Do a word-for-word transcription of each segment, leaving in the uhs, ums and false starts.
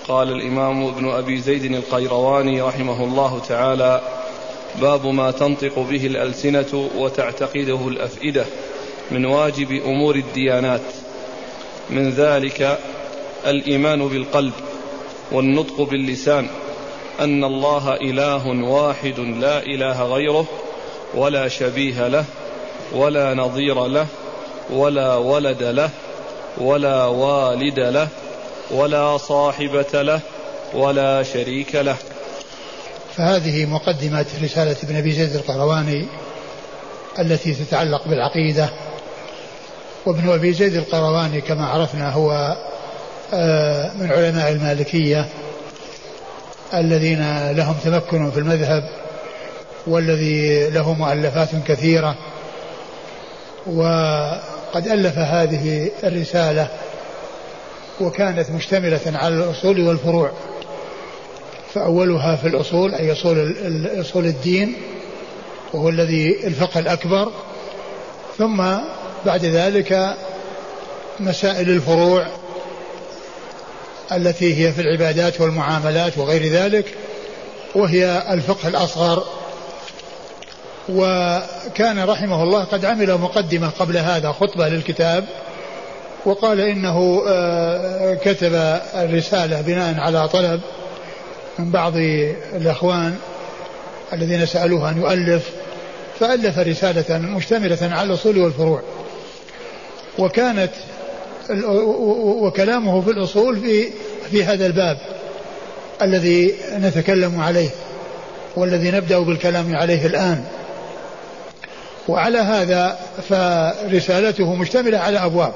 قال الإمام ابن أبي زيد القيرواني رحمه الله تعالى: باب ما تنطق به الألسنة وتعتقده الأفئدة من واجب أمور الديانات. من ذلك الإيمان بالقلب والنطق باللسان أن الله إله واحد لا إله غيره ولا شبيه له ولا نظير له ولا ولد له ولا والد له ولا صاحبة له ولا شريك له. فهذه مقدمة رسالة ابن أبي زيد القيرواني التي تتعلق بالعقيدة. وابن أبي زيد القيرواني كما عرفنا هو من علماء المالكية الذين لهم تمكن في المذهب والذي له مؤلفات كثيرة، وقد ألف هذه الرسالة وكانت مشتملة على الأصول والفروع، فأولها في الأصول أي أصول, أصول الدين وهو الذي الفقه الأكبر، ثم بعد ذلك مسائل الفروع التي هي في العبادات والمعاملات وغير ذلك وهي الفقه الأصغر. وكان رحمه الله قد عمل مقدمة قبل هذا خطبة للكتاب، وقال إنه كتب الرسالة بناء على طلب من بعض الأخوان الذين سألوه أن يؤلف، فألف رسالة مشتملة على الأصول والفروع. وكانت وكلامه في الأصول في, في هذا الباب الذي نتكلم عليه والذي نبدأ بالكلام عليه الآن. وعلى هذا فرسالته مشتملة على أبواب،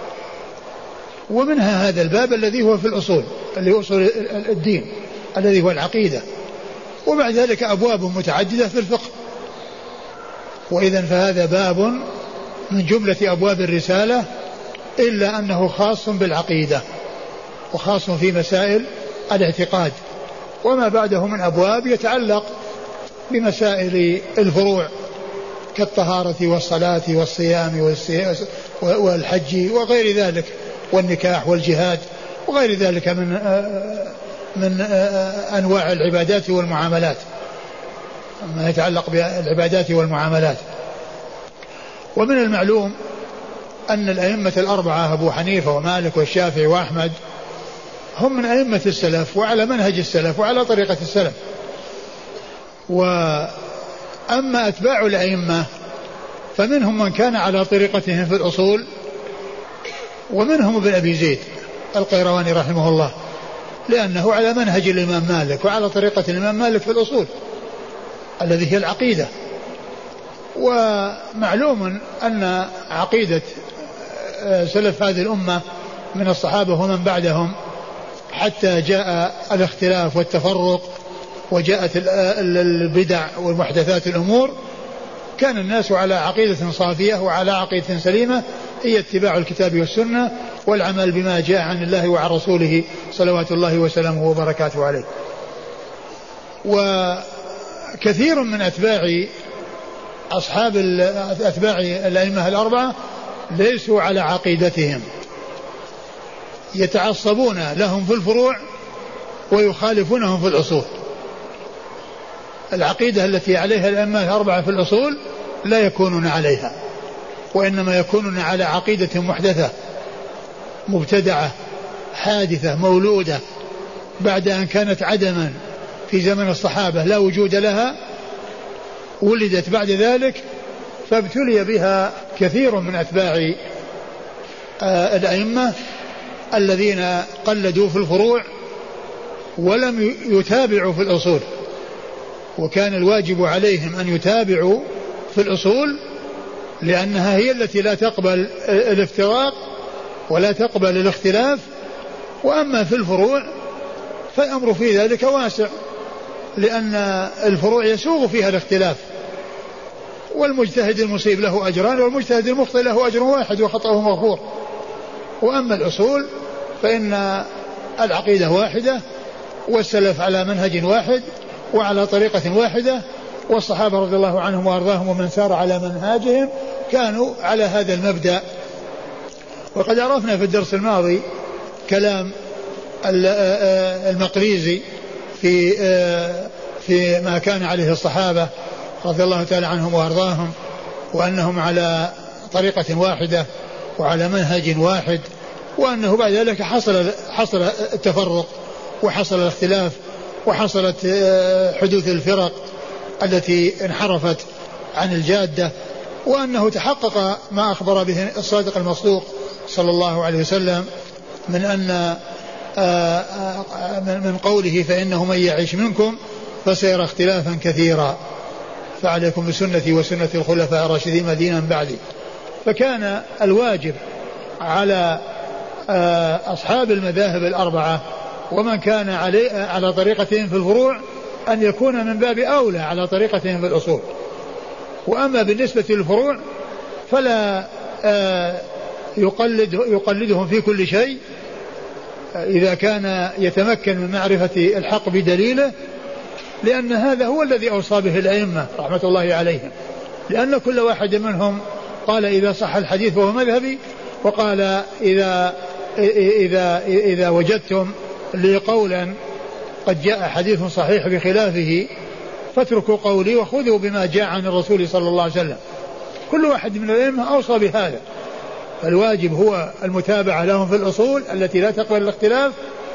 ومنها هذا الباب الذي هو في الأصول اللي هو أصول الدين الذي هو العقيدة، وبعد ذلك أبواب متعددة في الفقه. وإذن فهذا باب من جملة أبواب الرسالة، إلا أنه خاص بالعقيدة وخاص في مسائل الاعتقاد، وما بعده من أبواب يتعلق بمسائل الفروع كالطهارة والصلاة والصيام والحج وغير ذلك والنكاح والجهاد وغير ذلك من من أنواع العبادات والمعاملات، ما يتعلق بالعبادات والمعاملات. ومن المعلوم أن الأئمة الأربعة أبو حنيفة ومالك والشافعي وأحمد هم من أئمة السلف وعلى منهج السلف وعلى طريقة السلف. وأما أتباع الأئمة فمنهم من كان على طريقتهم في الأصول، ومنهم ابن أبي زيد القيرواني رحمه الله، لأنه على منهج الإمام مالك وعلى طريقة الإمام مالك في الأصول الذي هي العقيدة. ومعلوم أن عقيدة سلف هذه الأمة من الصحابة ومن بعدهم حتى جاء الاختلاف والتفرق وجاءت البدع والمحدثات الأمور، كان الناس على عقيدة صافية وعلى عقيدة سليمة هي اتباع الكتاب والسنة والعمل بما جاء عن الله وعن رسوله صلوات الله وسلامه وبركاته عليه. وكثير من أتباع أصحاب أتباع الأئمة الأربعة ليسوا على عقيدتهم، يتعصبون لهم في الفروع ويخالفونهم في الأصول. العقيدة التي عليها الأئمة الأربعة في الأصول لا يكونون عليها، وإنما يكونون على عقيدة محدثة مبتدعة حادثة مولودة بعد أن كانت عدما في زمن الصحابة لا وجود لها، ولدت بعد ذلك فابتلي بها كثير من أتباع الأئمة الذين قلدوا في الفروع ولم يتابعوا في الأصول. وكان الواجب عليهم أن يتابعوا في الأصول لأنها هي التي لا تقبل الافتراق ولا تقبل الاختلاف. وأما في الفروع فالأمر في ذلك واسع، لأن الفروع يسوغ فيها الاختلاف، والمجتهد المصيب له أجران والمجتهد المخطئ له أجر واحد وخطأه مغفور. وأما الأصول فإن العقيدة واحدة والسلف على منهج واحد وعلى طريقة واحدة، والصحابة رضي الله عنهم وأرضاهم ومن سار على منهاجهم كانوا على هذا المبدأ. وقد عرفنا في الدرس الماضي كلام المقريزي في في ما كان عليه الصحابة رضي الله تعالى عنهم وأرضاهم، وأنهم على طريقة واحدة وعلى منهج واحد، وأنه بعد ذلك حصل حصل التفرق وحصل الاختلاف وحصلت حدوث الفرق التي انحرفت عن الجادة، وأنه تحقق ما أخبر به الصادق المصدوق صلى الله عليه وسلم من أن من قوله فإنه من يعيش منكم فسيرى اختلافا كثيرا فعليكم بسنتي وسنة الخلفاء الراشدين دينا بعدي. فكان الواجب على أصحاب المذاهب الأربعة ومن كان علي على طريقتهم في الفروع أن يكون من باب أولى على طريقتهم في الأصول. وأما بالنسبة للفروع فلا يقلد يقلدهم في كل شيء إذا كان يتمكن من معرفة الحق بدليله، لأن هذا هو الذي أوصى به الأئمة رحمة الله عليهم، لأن كل واحد منهم قال إذا صح الحديث فهو مذهبي، وقال إذا إذا إذا وجدتم لي قولا قد جاء حديث صحيح بخلافه فاتركوا قولي وخذوا بما جاء عن الرسول صلى الله عليه وسلم. كل واحد من الأئمة أوصى بهذا، فالواجب هو المتابعة لهم في الأصول التي لا تقبل الاختلاف،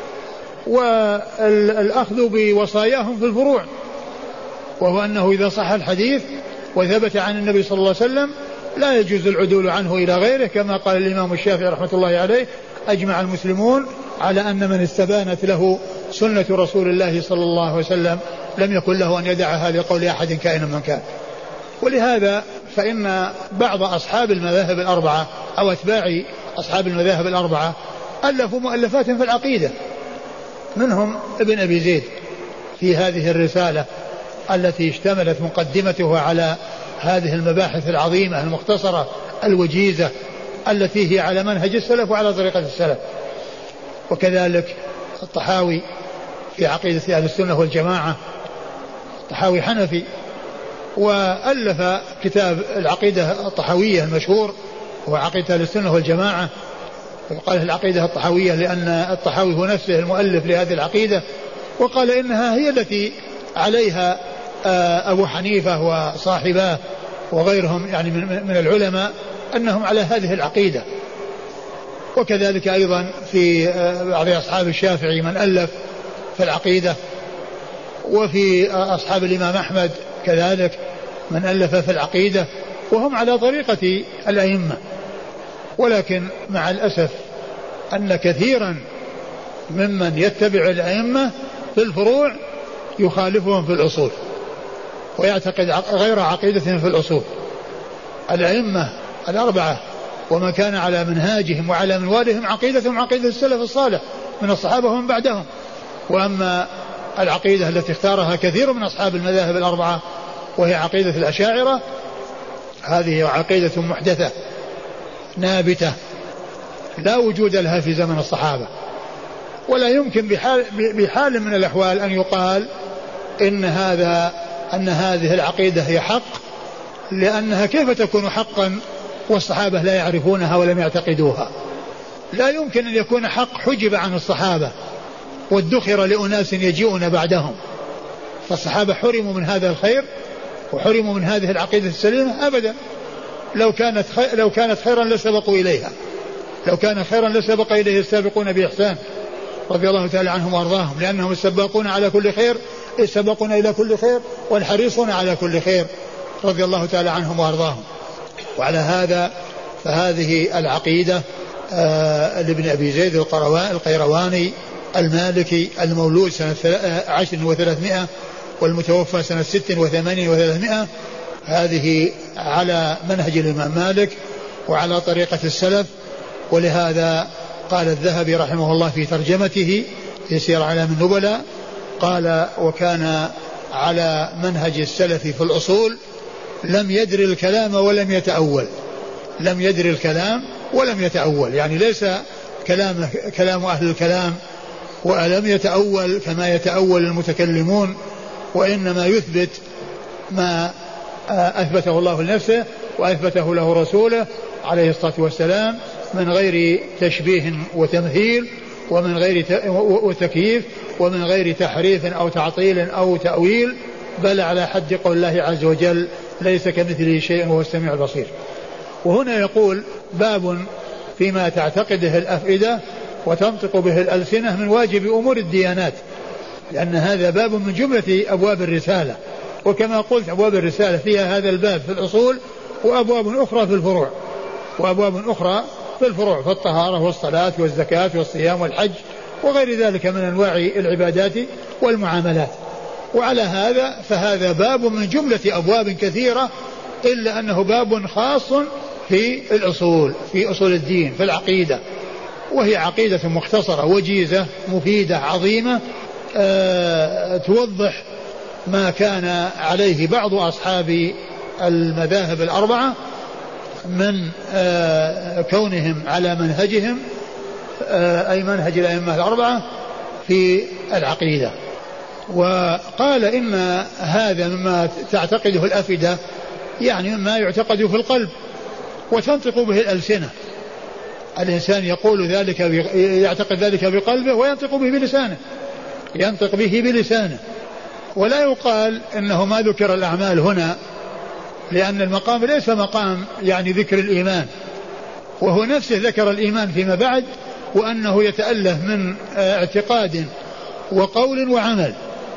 والأخذ بوصاياهم في الفروع، وهو أنه إذا صح الحديث وثبت عن النبي صلى الله عليه وسلم لا يجوز العدول عنه إلى غيره، كما قال الإمام الشافعي رحمة الله عليه أجمع المسلمون على أن من استبانت له سنة رسول الله صلى الله عليه وسلم لم يكن له أن يدعها لقول أحد كائنا من كان. ولهذا فإن بعض أصحاب المذاهب الأربعة أو أتباع أصحاب المذاهب الأربعة ألفوا مؤلفات في العقيدة، منهم ابن أبي زيد في هذه الرسالة التي اشتملت مقدمتها على هذه المباحث العظيمة المختصرة الوجيزة التي هي على منهج السلف وعلى طريقة السلف. وكذلك الطحاوي في عقيدة أهل السنة والجماعة، الطحاوي حنفي، وألف كتاب العقيدة الطحاوية المشهور هو عقيدة أهل السنة والجماعة، وقال العقيدة الطحاوية لأن الطحاوي هو نفسه المؤلف لهذه العقيدة، وقال إنها هي التي عليها أبو حنيفة وصاحباه وغيرهم يعني من العلماء أنهم على هذه العقيدة. وكذلك أيضا في بعض أصحاب الشافعي من ألف في العقيدة، وفي أصحاب الإمام أحمد كذلك من ألف في العقيدة، وهم على طريقة الأئمة. ولكن مع الأسف أن كثيرا ممن يتبع الأئمة في الفروع يخالفهم في الأصول ويعتقد غير عقيدتهم في الأصول. الأئمة الأربعة ومن كان على منهاجهم وعلى منوالهم عقيدتهم عقيدة السلف الصالح من الصحابة ومن بعدهم. وأما العقيدة التي اختارها كثير من أصحاب المذاهب الأربعة وهي عقيدة الأشاعرة، هذه عقيدة محدثة نابتة لا وجود لها في زمن الصحابة، ولا يمكن بحال, بحال من الأحوال أن يقال إن هذا أن هذه العقيدة هي حق، لأنها كيف تكون حقا والصحابة لا يعرفونها ولم يعتقدوها؟ لا يمكن أن يكون حق حجب عن الصحابة وادخر لأناس يجيئون بعدهم، فالصحابة حرموا من هذا الخير وحرموا من هذه العقيدة السليمة أبدا. لو كانت خير لو كانت خيرا لسبقوا إليها، لو كان خيرا لسبق إليه السابقون بإحسان رضي الله تعالى عنهم وأرضاهم، لأنهم السباقون على كل خير السبقون إلى كل خير والحريصون على كل خير رضي الله تعالى عنهم وأرضاهم. وعلى هذا فهذه العقيدة آه لابن أبي زيد القيرواني المالكي المولود سنة عشر وثلاثمائة والمتوفى سنة ست وثمانين وثلاثمائة، هذه على منهج الإمام مالك وعلى طريقة السلف. ولهذا قال الذهبي رحمه الله في ترجمته في سير أعلام النبلاء قال وكان على منهج السلف في الأصول لم يدري الكلام ولم يتأول، لم يدري الكلام ولم يتأول، يعني ليس كلام كلام أهل الكلام ولم يتأول كما يتأول المتكلمون، وإنما يثبت ما أثبته الله لنفسه وأثبته له رسوله عليه الصلاة والسلام من غير تشبيه وتمثيل ومن غير وتكييف ومن غير تحريف أو تعطيل أو تأويل، بل على حد قول الله عز وجل ليس كمثله شيء وهو السميع البصير. وهنا يقول باب فيما تعتقده الأفئدة وتنطق به الألسنة من واجب أمور الديانات، لأن هذا باب من جملة أبواب الرسالة، وكما قلت أبواب الرسالة فيها هذا الباب في الأصول وأبواب أخرى في الفروع وأبواب أخرى في الفروع فالطهارة والصلاة والزكاة والصيام والحج وغير ذلك من أنواع العبادات والمعاملات. وعلى هذا فهذا باب من جملة أبواب كثيرة، إلا أنه باب خاص في الأصول في أصول الدين في العقيدة، وهي عقيدة مختصرة وجيزة مفيدة عظيمة أه توضح ما كان عليه بعض أصحاب المذاهب الأربعة من أه كونهم على منهجهم أه أي منهج الأئمة الأربعة في العقيدة. وقال إن هذا مما تعتقده الأفئدة، يعني مما يعتقد في القلب وتنطق به الألسنة. الإنسان يقول ذلك يعتقد ذلك بقلبه وينطق به بلسانه ينطق به بلسانه ولا يقال إنه ما ذكر الأعمال هنا، لأن المقام ليس مقام يعني ذكر الإيمان، وهو نفسه ذكر الإيمان فيما بعد، وأنه يتألف من اعتقاد وقول وعمل،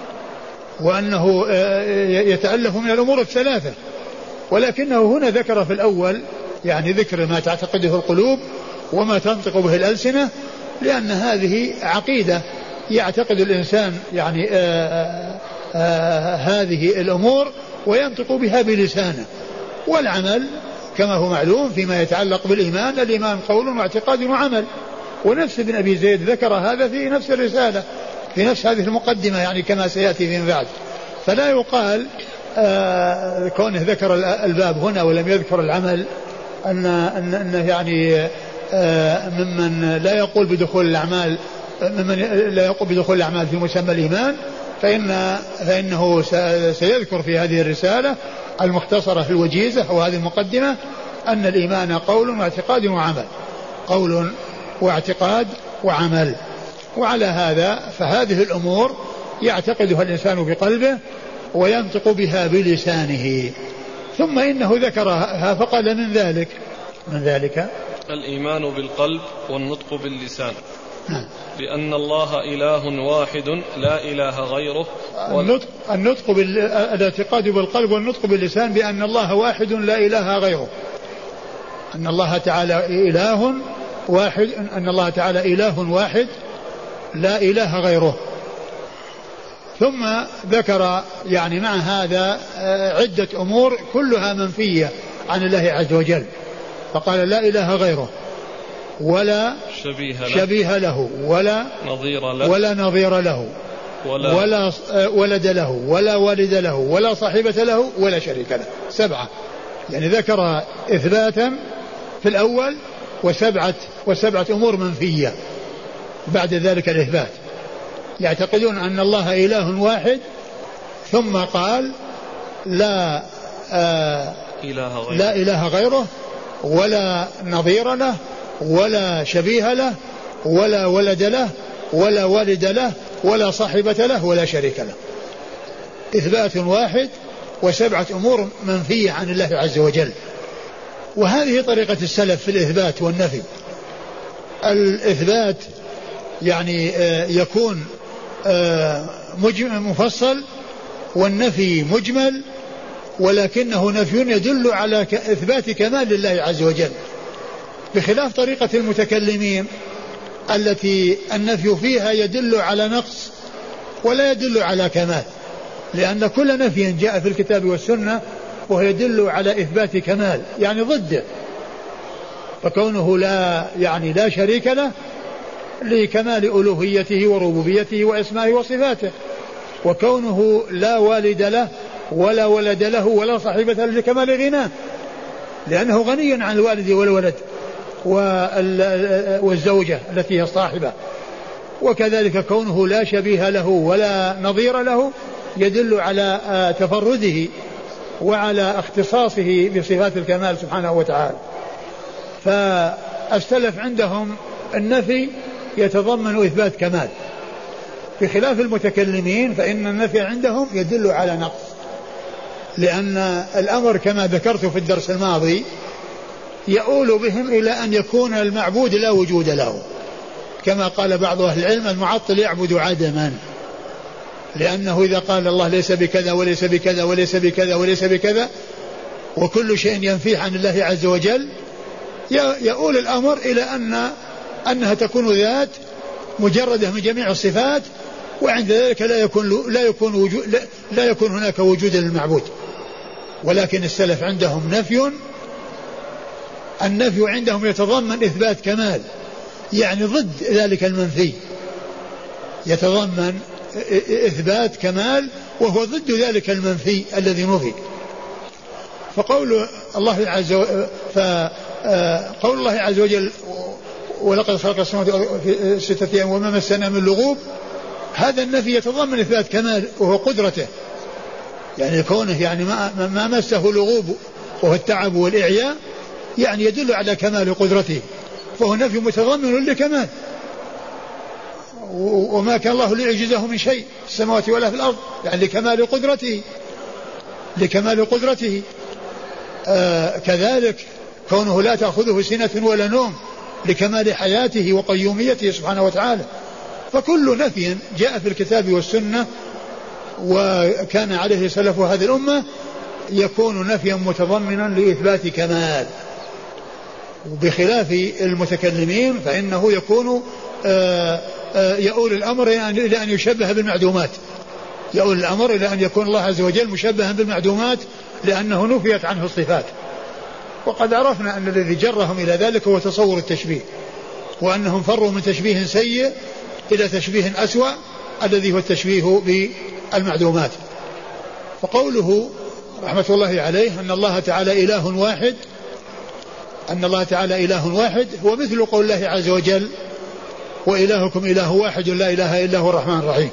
وأنه يتألف من الأمور الثلاثة، ولكنه هنا ذكر في الأول يعني ذكر ما تعتقده القلوب وما تنطق به الألسنة، لأن هذه عقيدة يعتقد الإنسان يعني آآ آآ هذه الأمور وينطق بها بلسانه. والعمل كما هو معلوم فيما يتعلق بالإيمان، الإيمان قول واعتقاد وعمل، ونفس ابن أبي زيد ذكر هذا في نفس الرسالة في نفس هذه المقدمة يعني كما سيأتي فيما بعد. فلا يقال آه كونه ذكر الباب هنا ولم يذكر العمل أن أنه يعني آه ممن لا يقول بدخول الأعمال ممن لا يقول بدخول الأعمال في مسمى الإيمان، فإن فإنه سيذكر في هذه الرسالة المختصرة الوجيزة وهذه المقدمة أن الإيمان قول واعتقاد وعمل قول واعتقاد وعمل. وعلى هذا فهذه الأمور يعتقدها الإنسان بقلبه وينطق بها بلسانه. ثم إنه ذكرها فقال من ذلك من ذلك الإيمان بالقلب والنطق باللسان، بأن الله إله واحد لا إله غيره. النطق, النطق بالاعتقاد بالقلب والنطق باللسان بأن الله واحد لا إله غيره، أن الله تعالى إله واحد أن الله تعالى إله واحد لا إله غيره. ثم ذكر يعني مع هذا عدة أمور كلها منفية عن الله عز وجل، فقال لا إله غيره ولا شبيه له, شبيه له ولا نظير له ولا نظير له ولا, ولا ولد له ولا والد له ولا صاحبة له ولا شريك له. سبعة، يعني ذكر إثباتا في الأول وسبعة وسبعة أمور منفية بعد ذلك الإثبات. يعتقدون أن الله إله واحد، ثم قال لا آه إله غيره لا إله غيره ولا نظير له ولا شبيه له ولا ولد له ولا والد له ولا صاحبة له ولا شريك له. إثبات واحد وسبعة أمور منفية عن الله عز وجل. وهذه طريقة السلف في الإثبات والنفي. الإثبات يعني يكون مفصل، والنفي مجمل، ولكنه نفي يدل على إثبات كمال لله عز وجل، بخلاف طريقة المتكلمين التي النفي فيها يدل على نقص ولا يدل على كمال، لأن كل نفي جاء في الكتاب والسنة وهو يدل على إثبات كمال يعني ضده. فكونه لا يعني لا شريك له لكمال ألوهيته وربوبيته وأسمائه وصفاته، وكونه لا والد له ولا ولد له ولا صاحبة له لكمال غناه، لأنه غني عن الوالد والولد والزوجة التي هي الصاحبة. وكذلك كونه لا شبيه له ولا نظير له يدل على تفرده وعلى اختصاصه بصفات الكمال سبحانه وتعالى. فالسلف عندهم النفي يتضمن إثبات كمال، بخلاف المتكلمين فإن النفي عندهم يدل على نقص، لأن الأمر كما ذكرت في الدرس الماضي يؤول بهم إلى أن يكون المعبود لا وجود له، كما قال بعض أهل العلم المعطل يعبد عدما، لأنه إذا قال الله ليس بكذا وليس بكذا وليس بكذا وليس بكذا وكل شيء ينفيه عن الله عز وجل يؤول الأمر إلى أن أنها تكون ذات مجردة من جميع الصفات، وعند ذلك لا يكون لا يكون وجود لا, لا يكون هناك وجود للمعبود. ولكن السلف عندهم نفي، النفي عندهم يتضمن إثبات كمال، يعني ضد ذلك المنفي، يتضمن إثبات كمال وهو ضد ذلك المنفي الذي نفي. فقول الله عز وجل فقول الله عز وجل ولقد خلق السماوات في ستة أيام وما مسنا من لغوب، هذا النفي يتضمن إثبات كمال وهو قدرته، يعني كونه يعني ما, ما مسه لغوب وهو التعب والإعياء يعني يدل على كمال قدرته، فهو نفي متضمن لكمال. وما كان الله ليعجزه من شيء في السماوات ولا في الأرض، يعني لكمال قدرته لكمال قدرته. آه كذلك كونه لا تأخذه سنة ولا نوم لكمال حياته وقيوميته سبحانه وتعالى. فكل نفي جاء في الكتاب والسنة وكان عليه سلف هذه الأمة يكون نفيا متضمنا لإثبات كمال، وبخلاف المتكلمين فإنه يكون آآ آآ يؤول الأمر إلى أن يشبه بالمعدومات، يؤول الأمر إلى أن يكون الله عز وجل مشبها بالمعدومات لأنه نفيت عنه الصفات. وقد عرفنا أن الذي جرهم إلى ذلك هو تصور التشبيه، وأنهم فروا من تشبيه سيء إلى تشبيه أسوأ الذي هو التشبيه بالمعدومات. فقوله رحمة الله عليه أن الله تعالى إله واحد، أن الله تعالى إله واحد هو مثل قول الله عز وجل وإلهكم إله واحد لا إله إلا هو الرحمن الرحيم،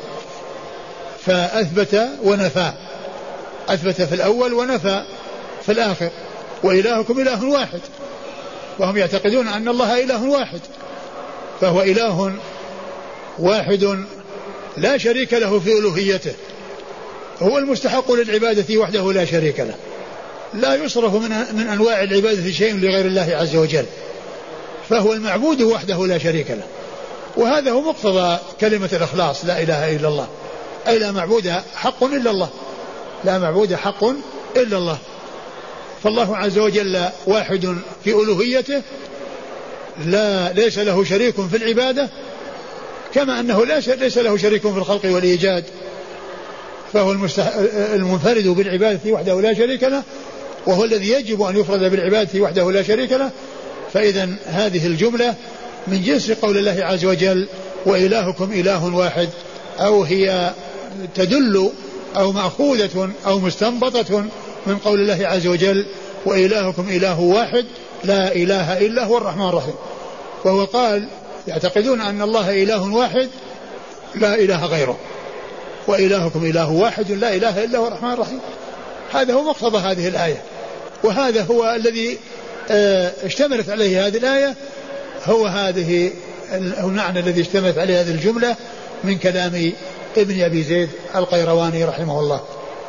فأثبت ونفى، أثبت في الأول ونفى في الآخر، وإلهكم إله واحد، وهم يعتقدون أن الله إله واحد، فهو إله واحد لا شريك له في ألوهيته، هو المستحق للعبادة وحده لا شريك له، لا يصرف من, من أنواع العبادة شيء لغير الله عز وجل، فهو المعبود وحده لا شريك له. وهذا هو مقتضى كلمة الإخلاص لا إله إلا الله، أي لا معبود حق إلا الله، لا معبود حق إلا الله. فالله عز وجل واحد في ألوهيته، لا ليس له شريك في العبادة، كما أنه ليس له شريك في الخلق والإيجاد، فهو المنفرد بالعبادة وحده لا شريك له، وهو الذي يجب أن يفرد بالعبادة وحده لا شريك له. فإذا هذه الجملة من جنس قول الله عز وجل وإلهكم إله واحد، أو هي تدل أو مأخوذة أو مستنبطة من قول الله عز وجل وإلهكم إله واحد لا إله إلا هو الرحمن الرحيم. وهو قال يعتقدون أن الله إله واحد لا إله غيره، وإلهكم إله واحد لا إله إلا هو الرحمن الرحيم. هذا هو مقتضى هذه الآية، وهذا هو الذي اشتملت عليه هذه الآية، هو هذه المعنى الذي اشتملت عليه هذه الجملة من كلام ابن أبي زيد القيرواني رحمه الله.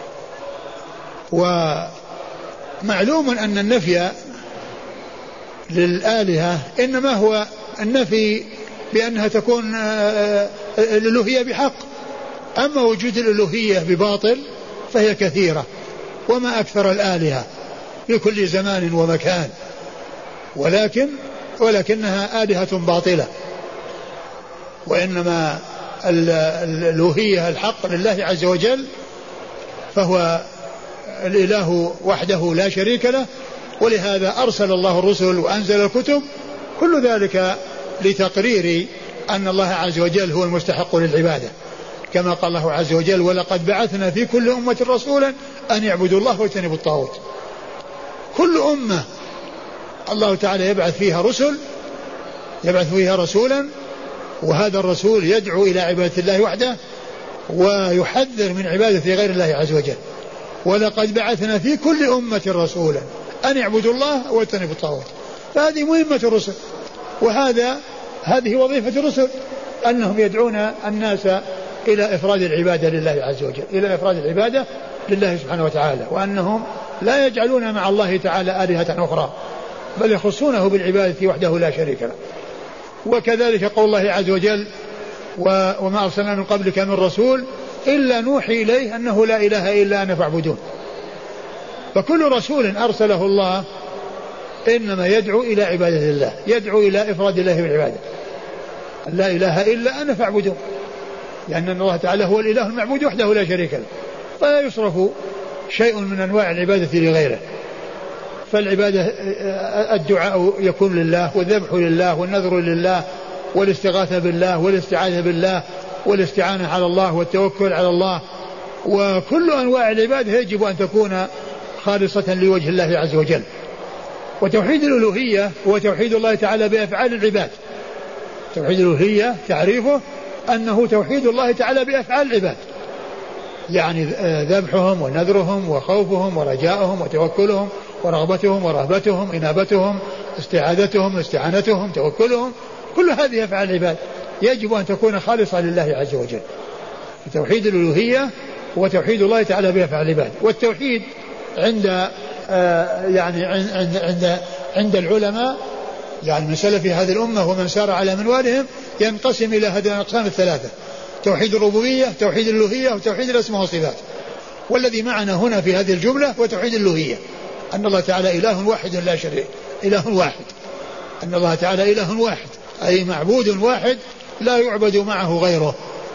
ومعلوم أن النفي للآلهة إنما هو النفي بأنها تكون الألوهية بحق، أما وجود الألوهية بباطل فهي كثيرة، وما أكثر الآلهة في كل زمان ومكان، ولكن ولكنها آلهة باطلة، وإنما الألوهية الحق لله عز وجل، فهو الإله وحده لا شريك له، ولهذا أرسل الله الرسل وأنزل الكتب، كل ذلك لتقرير أن الله عز وجل هو المستحق للعبادة، كما قال الله عز وجل ولقد بعثنا في كل أمة رسولا أن يعبدوا الله واجتنبوا الطاغوت. كل أمة الله تعالى يبعث فيها رسل، يبعث فيها رسولا، وهذا الرسول يدعو إلى عبادة الله وحده ويحذر من عبادة غير الله عز وجل. ولقد بعثنا في كل أمة رسولا أن يعبدوا الله واجتنبوا الطاغوت، فهذه مهمة الرسل، وهذا هذه وظيفة الرسل، أنهم يدعون الناس إلى إفراد العبادة لله عز وجل، إلى إفراد العبادة لله سبحانه وتعالى، وأنهم لا يجعلون مع الله تعالى آلهة أخرى بل يخصونه بالعبادة وحده لا شريك له. وكذلك قول الله عز وجل وما أرسلنا من قبلك من رسول إلا نوحي إليه أنه لا إله إلا أنا فاعبدون. فكل رسول أرسله الله إنما يدعو إلى عبادة الله، يدعو إلى إفراد الله بالعبادة، لا إله إلا أنا فاعبدون، لأن الله تعالى هو الإله المعبود وحده لا شريك له، فلا يصرف شيء من أنواع العبادة لغيره. فالعبادة الدعاء يكون لله، والذبح لله، والنذر لله، والاستغاثة بالله، والاستعاذة بالله، والاستعانة على الله، والتوكل على الله، وكل أنواع العبادة يجب أن تكون خالصة لوجه الله عز وجل. وتوحيد الألوهية هو توحيد الله تعالى بأفعال العباد. توحيد الألوهية تعريفه أنه توحيد الله تعالى بأفعال العباد، يعني ذبحهم ونذرهم وخوفهم ورجاءهم وتوكلهم ورغبتهم ورهبتهم إنابتهم استعاذتهم استعانتهم توكلهم، كل هذه أفعال العباد يجب أن تكون خالصة لله عز وجل. توحيد الألوهية هو توحيد الله تعالى بأفعال العباد. والتوحيد عند آه يعني عند عند عند العلماء يعني من سلف هذه الأمة ومن سار على منوالهم ينقسم إلى هذه الأقسام الثلاثة: توحيد الربوبية، توحيد الألوهية، وتوحيد الأسماء والصفات. والذي معنا هنا في هذه الجملة هو توحيد الألوهية، أن الله تعالى إله واحد لا شريك، إله واحد، أن الله تعالى إله واحد أي معبود واحد لا يعبد معه غيره.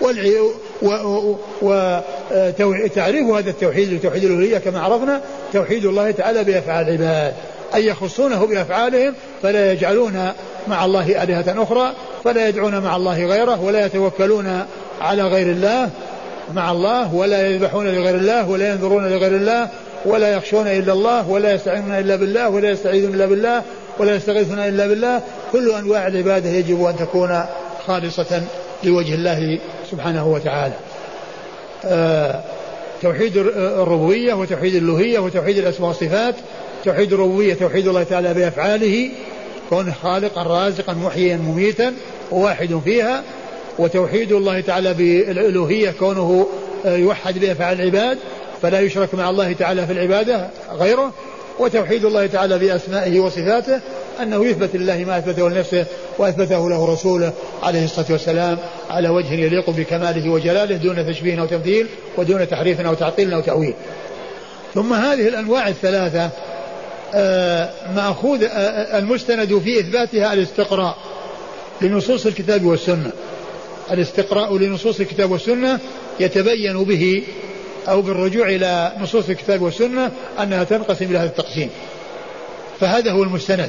وتعريف هذا التوحيد وتوحيد الألوهية كما عرفنا توحيد الله تعالى بأفعال العباد، أي يخصونه بأفعالهم فلا يجعلون مع الله آلهة أخرى، فلا يدعون مع الله غيره، ولا يتوكلون على غير الله مع الله، ولا يذبحون لغير الله، ولا ينذرون لغير الله، ولا يخشون إلا الله، ولا يستعينون إلا بالله، ولا يستعيذون إلا بالله، ولا يستغيثون إلا بالله. كل أنواع العبادة يجب أن تكون خالصة لوجه الله سبحانه وتعالى. آه توحيد الربوبية وتوحيد الألوهية وتوحيد الأسماء والصفات. توحيد الربوبية توحيد الله تعالى بأفعاله، كونه خالقا رازقا محييا مميتا وواحد فيها. وتوحيد الله تعالى بالألوهية كونه يوحد بأفعال العباد فلا يشرك مع الله تعالى في العبادة غيره. وتوحيد الله تعالى بأسمائه وصفاته أنه يثبت لله ما أثبته لنفسه وأثبته له رسوله عليه الصلاة والسلام على وجه يليق بكماله وجلاله دون تشبيه أو تمثيل ودون تحريف أو تعطيل أو تأويل. ثم هذه الأنواع الثلاثة مأخوذ المستند في إثباتها الاستقراء لنصوص الكتاب والسنة. الاستقراء لنصوص الكتاب والسنة يتبين به أو بالرجوع إلى نصوص الكتاب والسنة أنها تنقسم إلى هذا التقسيم، فهذا هو المستند.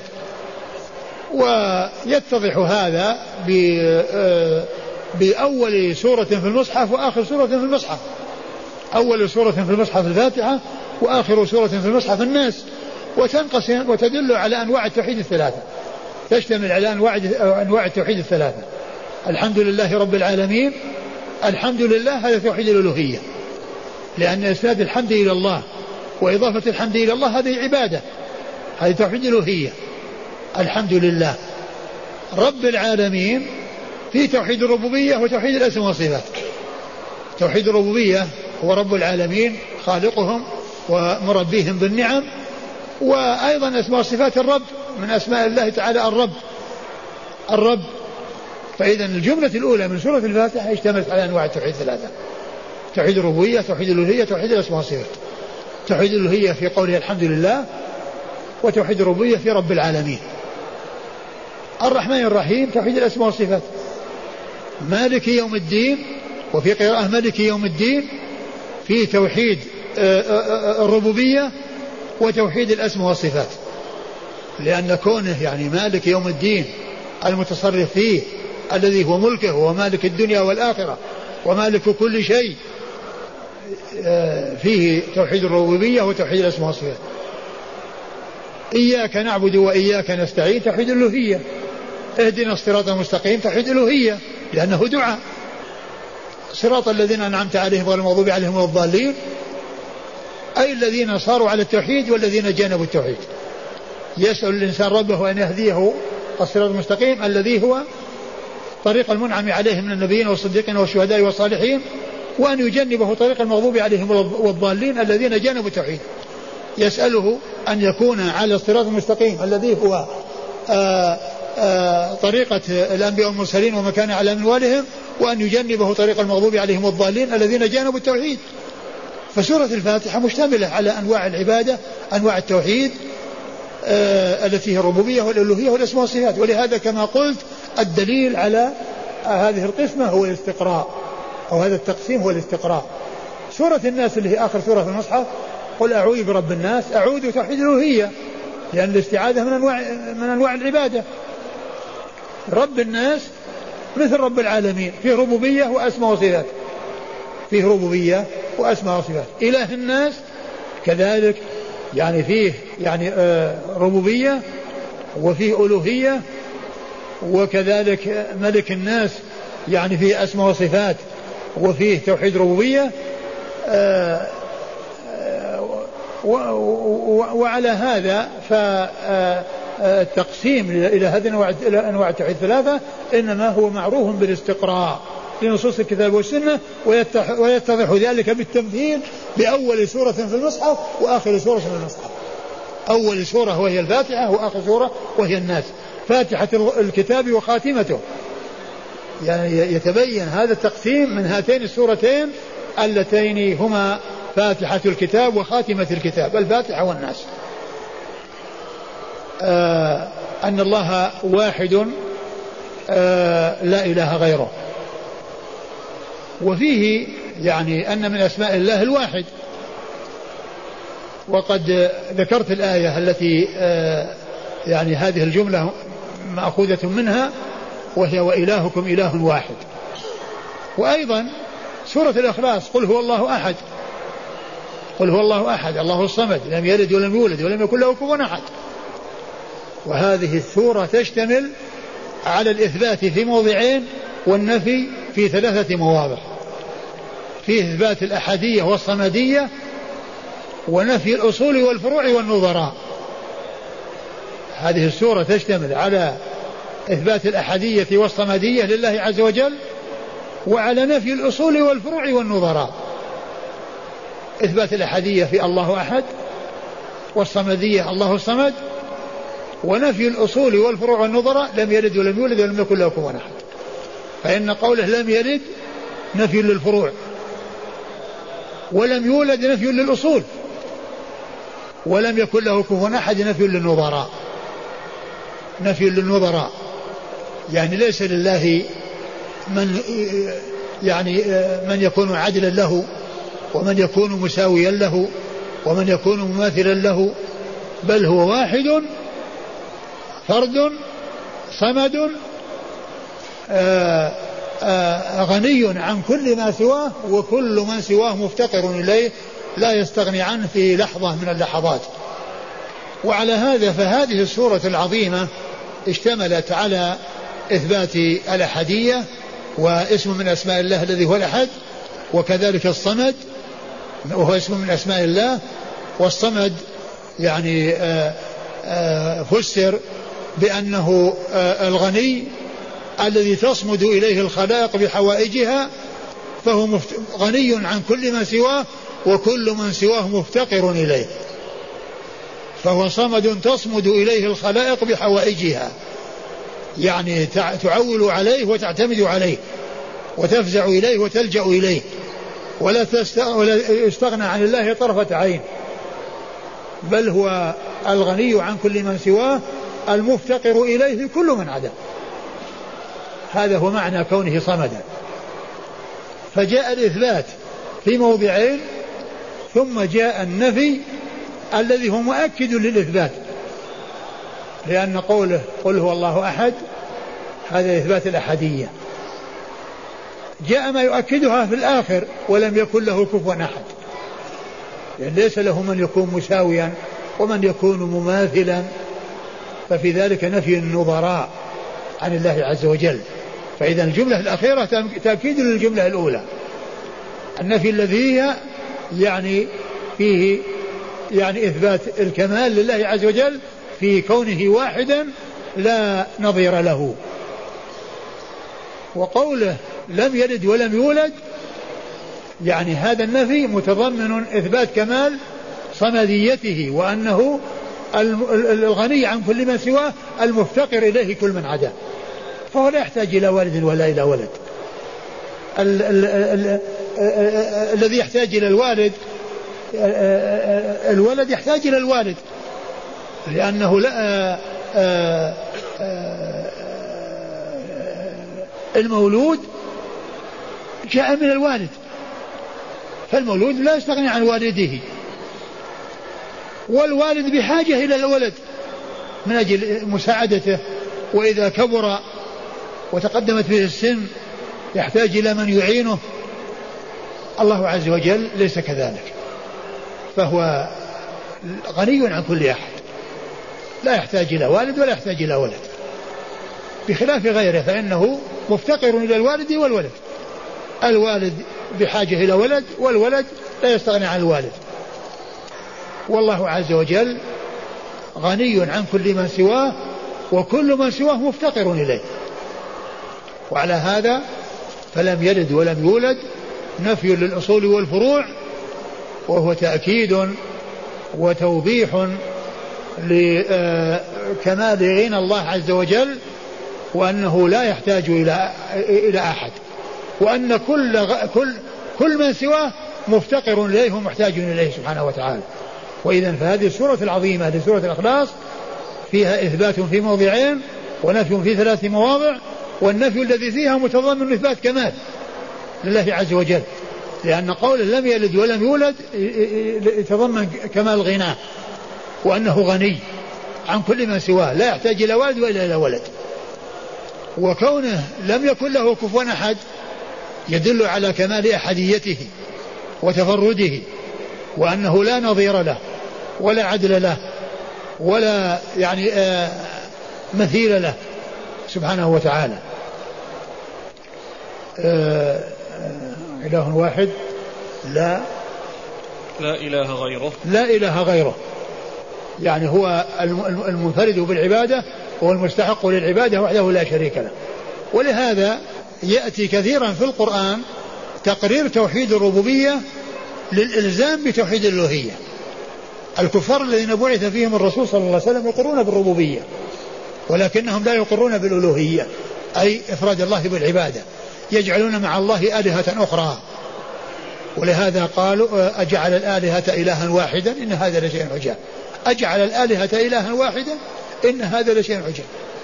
ويتضح هذا بأول سورة في المصحف وآخر سورة في المصحف. أول سورة في المصحف الفاتحة وآخر سورة في المصحف الناس، وتنقسم وتدل على أنواع التوحيد الثلاثة، تشتمل على أنواع التوحيد الثلاثة. الحمد لله رب العالمين، الحمد لله هذا توحيد الألوهية، لأن إسناد الحمد إلى الله وإضافة الحمد إلى الله هذه عبادة، هذه توحيد الألوهية. الحمد لله رب العالمين في توحيد الربوبية وتوحيد الأسماء والصفات. توحيد الربوبية هو رب العالمين خالقهم ومربيهم بالنعم، وأيضا أسماء والصفات الرب من أسماء الله تعالى الرب الرب. فإذا الجملة الأولى من سورة الفاتحة اشتملت على أنواع التوحيد الثلاثة: توحيد الربوبية، توحيد الألوهية، توحيد الأسماء والصفات. توحيد الألوهية في قوله الحمد لله، وتوحيد الربوبية في رب العالمين. الرحمن الرحيم توحيد الأسماء والصفات. مالك يوم الدين، وفي قراءة مالك يوم الدين في توحيد الربوبية وتوحيد الأسماء والصفات، لأن كونه يعني مالك يوم الدين المتصرف فيه الذي هو ملكه ومالك الدنيا والآخرة ومالك كل شيء، فيه توحيد الربوبية وتوحيد الأسماء والصفات. إياك نعبد وإياك نستعين توحيد الألوهية. اهدنا الصراط المستقيم توحيد الألوهية لأنه دعاء. صراط الذين أنعمت عليهم غير المغضوب عليهم ولا الضالين، أي الذين صاروا على التوحيد والذين جانبوا التوحيد. يسأل الإنسان ربه أن يهديه الصراط المستقيم الذي هو طريق المنعم عليهم من النبيين والصديقين والشهداء والصالحين وأن يجنبه طريق المغضوب عليهم والضالين الذين جانبوا التوحيد. يسأله أن يكون على الصراط المستقيم الذي هو آآ آآ طريقة الأنبياء والمرسلين وما كان على منوالهم، وأن يجنبه طريق المغضوب عليهم والضالين الذين جانبوا التوحيد. فسورة الفاتحة مشتملة على أنواع العبادة، أنواع التوحيد التي هي الربوبية والألوهية والأسماء والصفات. ولهذا كما قلت الدليل على هذه القسمة هو الاستقراء، أو هذا التقسيم هو الاستقراء. سورة الناس اللي هي آخر سورة في المصحف قل أعوذ برب الناس، أعوذ توحيد الألوهية لأن الاستعاذة من أنواع من أنواع العبادة. رب الناس مثل رب العالمين، فيه ربوبية وأسماء وصفات، فيه ربوبية وأسماء وصفات. إله الناس كذلك يعني فيه يعني آه ربوبية وفيه ألوهية، وكذلك ملك الناس يعني فيه أسماء وصفات وفيه توحيد ربوبية. آه وعلى هذا فالتقسيم إلى هذه أنواع التوحيد الثلاثة إنما هو معروف بالاستقراء لنصوص الكتاب والسنة، ويتضح ذلك بالتمثيل بأول سورة في المصحف وآخر سورة في المصحف. أول سورة وهي الفاتحة، وآخر سورة وهي الناس. فاتحة الكتاب وخاتمته، يعني يتبين هذا التقسيم من هاتين السورتين اللتين هما فاتحة الكتاب وخاتمة الكتاب، الفاتحة والناس. آه أن الله واحد آه لا إله غيره. وفيه يعني أن من أسماء الله الواحد، وقد ذكرت الآية التي آه يعني هذه الجملة مأخوذة منها، وهي وإلهكم إله واحد. وأيضا سورة الإخلاص قل هو الله أحد، قل هو الله أحد الله الصمد لم يلد ولم يولد ولم يكن له كفوا أحد. وهذه السورة تشتمل على الإثبات في موضعين والنفي في ثلاثة مواضع، في إثبات الأحدية والصمدية ونفي الأصول والفروع والنظراء. هذه السورة تشتمل على إثبات الأحدية والصمدية لله عز وجل، وعلى نفي الأصول والفروع والنظراء. إثبات الأحدية في الله أحد، والصمدية الله الصمد، ونفي الأصول والفروع والنظراء لم يلد ولم يولد ولم يكن له كفوا أحد. فإن قوله لم يلد نفي للفروع، ولم يولد نفي للأصول، ولم يكن له كفوا أحد نفي للنظراء، نفي للنظراء. يعني ليس لله من يعني من يكون عدلا له، ومن يكون مساويا له، ومن يكون مماثلا له، بل هو واحد فرد صمد آآ آآ غني عن كل ما سواه، وكل من سواه مفتقر إليه لا يستغني عنه في لحظة من اللحظات. وعلى هذا فهذه السورة العظيمة اشتملت على إثبات الأحدية، واسم من أسماء الله الذي هو الأحد، وكذلك الصمد وهو اسم من أسماء الله. والصمد يعني آآ آآ فسر بأنه الغني الذي تصمد إليه الخلائق بحوائجها، فهو غني عن كل من سواه، وكل من سواه مفتقر إليه. فهو صمد تصمد إليه الخلائق بحوائجها، يعني تعول عليه وتعتمد عليه وتفزع إليه وتلجأ إليه، ولا يستغنى عن الله طرفة عين، بل هو الغني عن كل من سواه المفتقر إليه كل من عداه. هذا هو معنى كونه صمدا. فجاء الإثبات في موضعين، ثم جاء النفي الذي هو مؤكد للإثبات، لأن قوله قل هو الله أحد هذا إثبات الأحدية. جاء ما يؤكدها في الآخر ولم يكن له كفوا أحد، يعني ليس له من يكون مساويا ومن يكون مماثلا، ففي ذلك نفي النظراء عن الله عز وجل. فإذا الجملة الأخيرة تأكيد للجملة الأولى، النفي الذي هي يعني فيه يعني إثبات الكمال لله عز وجل في كونه واحدا لا نظير له. وقوله لم يلد ولم يولد يعني هذا النفي متضمن إثبات كمال صمديته وأنه الغني عن كل من سواه المفتقر إليه كل من عداه، فهو لا يحتاج إلى والد ولا إلى ولد. ال ال ال الذي يحتاج إلى الوالد الولد يحتاج إلى الوالد لأنه لا المولود جاء من الوالد، فالمولود لا يستغني عن والده، والوالد بحاجة إلى الولد من أجل مساعدته، وإذا كبر وتقدمت به السن يحتاج إلى من يعينه. الله عز وجل ليس كذلك، فهو غني عن كل أحد، لا يحتاج إلى والد ولا يحتاج إلى ولد، بخلاف غيره فإنه مفتقر إلى الوالد والولد. الوالد بحاجة إلى ولد، والولد لا يستغني عن الوالد. والله عز وجل غني عن كل من سواه، وكل من سواه مفتقر إليه. وعلى هذا فلم يلد ولم يولد نفي للأصول والفروع، وهو تأكيد وتوضيح لكمال غنى الله عز وجل، وأنه لا يحتاج إلى إلى أحد، وأن كل كل كل من سواه مفتقر إليه ومحتاج إليه سبحانه وتعالى. وإذا فهذه السورة العظيمة هذه سورة الإخلاص فيها إثبات في موضعين ونفي في ثلاث مواضع، والنفي الذي فيها متضمن إثبات كمال لله عز وجل، لأن قول لم يلد ولم يولد يتضمن كمال غناه، وأنه غني عن كل من سواه لا يحتاج إلى والد وإلا إلى ولد. وكونه لم يكن له كفوا أحد يدل على كمال أحديته وتفرده، وأنه لا نظير له ولا عدل له ولا يعني آه مثيل له سبحانه وتعالى. آه آه إله واحد لا لا إله غيره لا إله غيره، يعني هو المنفرد بالعبادة والمستحق للعبادة وحده لا شريك له. ولهذا يأتي كثيرا في القرآن تقرير توحيد الربوبية للإلزام بتوحيد الألوهية. الكفار الذين بعث فيهم الرسول صلى الله عليه وسلم يقرون بالربوبية، ولكنهم لا يقرون بالألوهية أي إفراد الله بالعبادة، يجعلون مع الله آلهة أخرى. ولهذا قالوا أجعل الآلهة إلها واحدا إن هذا لشيء عجاب. أجعل الآلهة إلها واحدا إن هذا لشيء عجاب.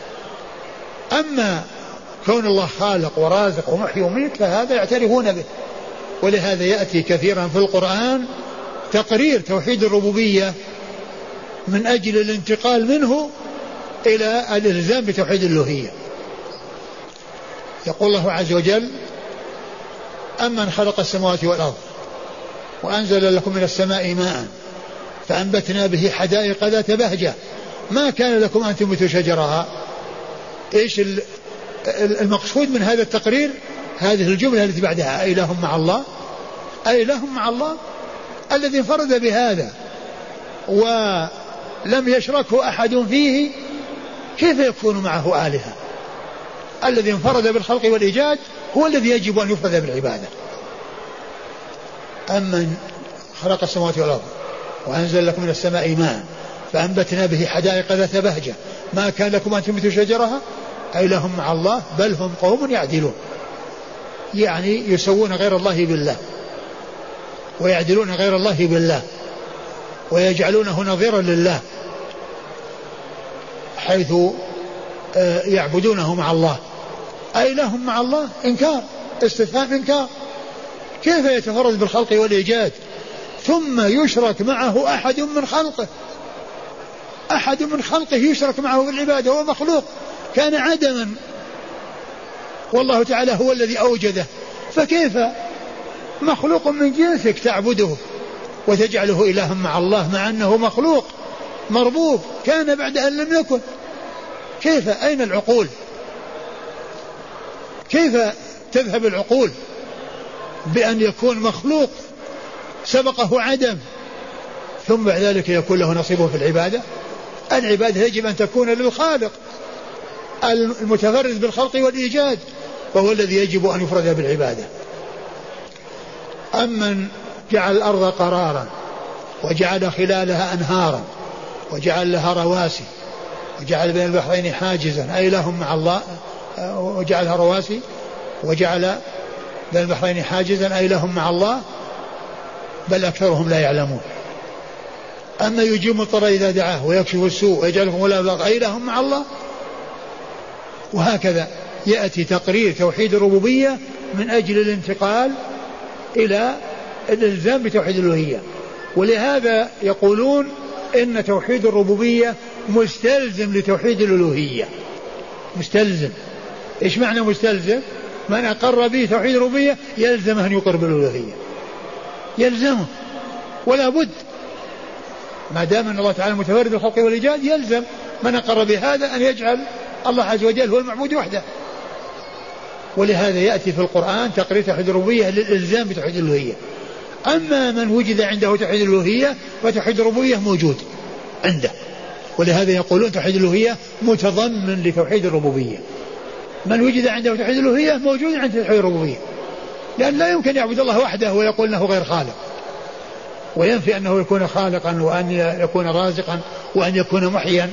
أما كون الله خالق ورازق ومحيي وميت فهذا يعترفون به. ولهذا يأتي كثيرا في القرآن تقرير توحيد الربوبية من أجل الانتقال منه إلى الإلزام بتوحيد الألوهية. يقول الله عز وجل أمن خلق السماوات والأرض وأنزل لكم من السماء ماء فأنبتنا به حدائق ذات بهجة ما كان لكم أن تنبتوا شجرها. إيش المقصود من هذا التقرير؟ هذه الجملة التي بعدها أإله مع الله، أإله مع الله الذي انفرد بهذا ولم يشركه أحد فيه، كيف يكون معه آلهة؟ الذي انفرد بالخلق والإيجاد هو الذي يجب أن يفرد بالعبادة. أمن خلق السماوات والأرض وأنزل لكم من السماء ماء فأنبتنا به حدائق ذات بهجة ما كان لكم أن تنبتوا شجرها أإله مع الله بل هم قوم يعدلون، يعني يسوون غير الله بالله ويعدلون غير الله بالله ويجعلونه نظيرا لله حيث يعبدونه مع الله. أإله مع الله إنكار، استفهام إنكار. كيف يتفرد بالخلق والإيجاد ثم يشرك معه أحد من خلقه؟ أحد من خلقه يشرك معه بالعبادة، هو مخلوق كان عدما والله تعالى هو الذي أوجده، فكيف مخلوق من جنسك تعبده وتجعله إلها مع الله مع أنه مخلوق مربوب كان بعد أن لم يكن؟ كيف؟ أين العقول؟ كيف تذهب العقول بأن يكون مخلوق سبقه عدم ثم بعد ذلك يكون له نصيب في العبادة؟ العبادة يجب أن تكون للخالق المتفرد بالخلق والإيجاد وهو الذي يجب أن يفرد بالعبادة. أمن جعل الأرض قرارا وجعل خلالها أنهارا وجعل لها رواسي وجعل بين البحرين حاجزا أإله مع الله، وجعلها رواسي وجعل بين البحرين حاجزا أإله مع الله، بل أكثرهم لا يعلمون. أما يجيب المضطر إذا دعاه ويكشف السوء ويجعلكم ولا أبلاغ أإله مع الله. وهكذا يأتي تقرير توحيد الربوبية من أجل الانتقال إلى الإلزام بتوحيد الألوهية. ولهذا يقولون إن توحيد الربوبية مستلزم لتوحيد الألوهية. مستلزم. إيش معنى مستلزم؟ من أقر به توحيد الربوبية يلزم أن يقر بالألوهية، يلزمه ولا بد، ما دام أن الله تعالى متفرد بالخلق والإيجاد يلزم من أقر بهذا أن يجعل الله عز وجل هو المعبود وحده. ولهذا يأتي في القرآن تقرير توحيد الربوبية للإلزام بتوحيد الألوهية. أما من وجد عنده توحيد الألوهية فتوحيد الربوبية موجود عنده. ولهذا يقولون توحيد الألوهية متضمن لتوحيد الربوبية. من وجد عنده توحيد الألوهية موجود عنده توحيد الربوبية، لأن لا يمكن يعبد الله وحده ويقول أنه غير خالق، وينفي أنه يكون خالقا وأن يكون رازقا وأن يكون محيا.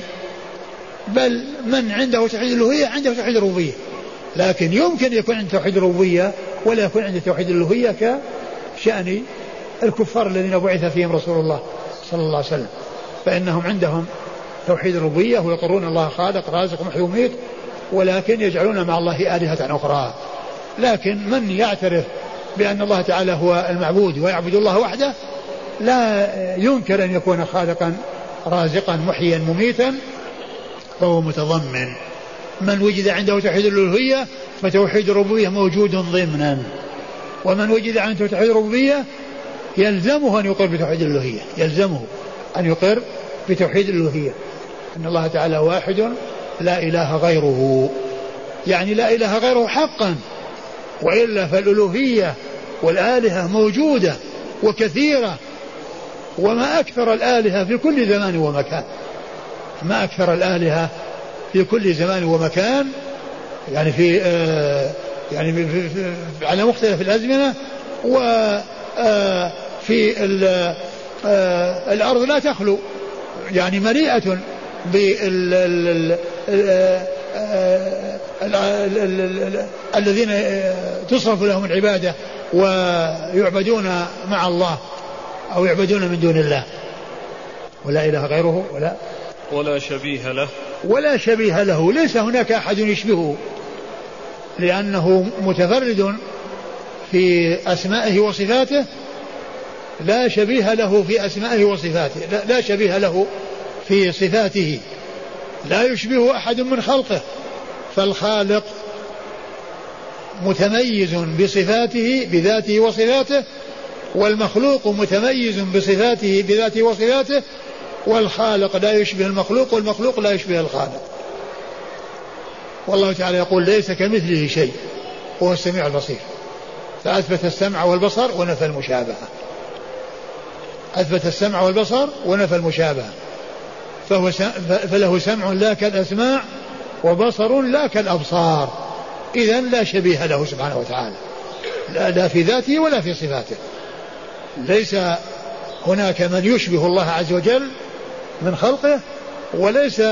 بل من عنده توحيد الألوهية عنده توحيد الربوبية، لكن يمكن يكون عنده توحيد الربوبية ولا يكون عنده توحيد الألوهية كشأن الكفار الذين بعث فيهم رسول الله صلى الله عليه وسلم، فإنهم عندهم توحيد الربوبية ويقرون الله خالق رازق محيي وميت، ولكن يجعلون مع الله آلهة أخرى. لكن من يعترف بأن الله تعالى هو المعبود ويعبد الله وحده لا ينكر أن يكون خالقا رازقا محيا مميتا، فهو متضمن. من وجد عنده توحيد الألوهية فتوحيد الربوبية موجود ضمنا، ومن وجد عنده توحيد الربوبية يلزمه أن يقر بتوحيد الألوهية، يلزمه أن يقر بتوحيد الألوهية، أن الله تعالى واحد لا إله غيره، يعني لا إله غيره حقا، وإلا فالألوهية والآلهة موجودة وكثيرة، وما أكثر الآلهة في كل زمان ومكان، ما أكثر الآلهة في كل زمان ومكان، يعني في آه يعني في في على مختلف الأزمنة، وفي آه آه الأرض لا تخلو، يعني مليئة بال الذين تصرف لهم العبادة ويعبدون مع الله أو يعبدون من دون الله، ولا إله غيره ولا ولا شبيه له ولا شبيه له، ليس هناك أحد يشبهه، لأنه متفرد في أسمائه وصفاته، لا شبيه له في أسمائه وصفاته، لا, لا شبيه له في صفاته، لا يشبه أحد من خلقه، فالخالق متميز بصفاته بذاته وصفاته، والمخلوق متميز بصفاته بذاته وصفاته، والخالق لا يشبه المخلوق والمخلوق لا يشبه الخالق. والله تعالى يقول ليس كمثله شيء وهو السميع البصير، فأثبت السمع والبصر ونفى المشابهة، أثبت السمع والبصر ونفى المشابهة، فهو فله سمع لا كالأسماع وبصر لا كالأبصار، إذن لا شبيه له سبحانه وتعالى، لا في ذاته ولا في صفاته. ليس هناك من يشبه الله عز وجل من خلقه، وليس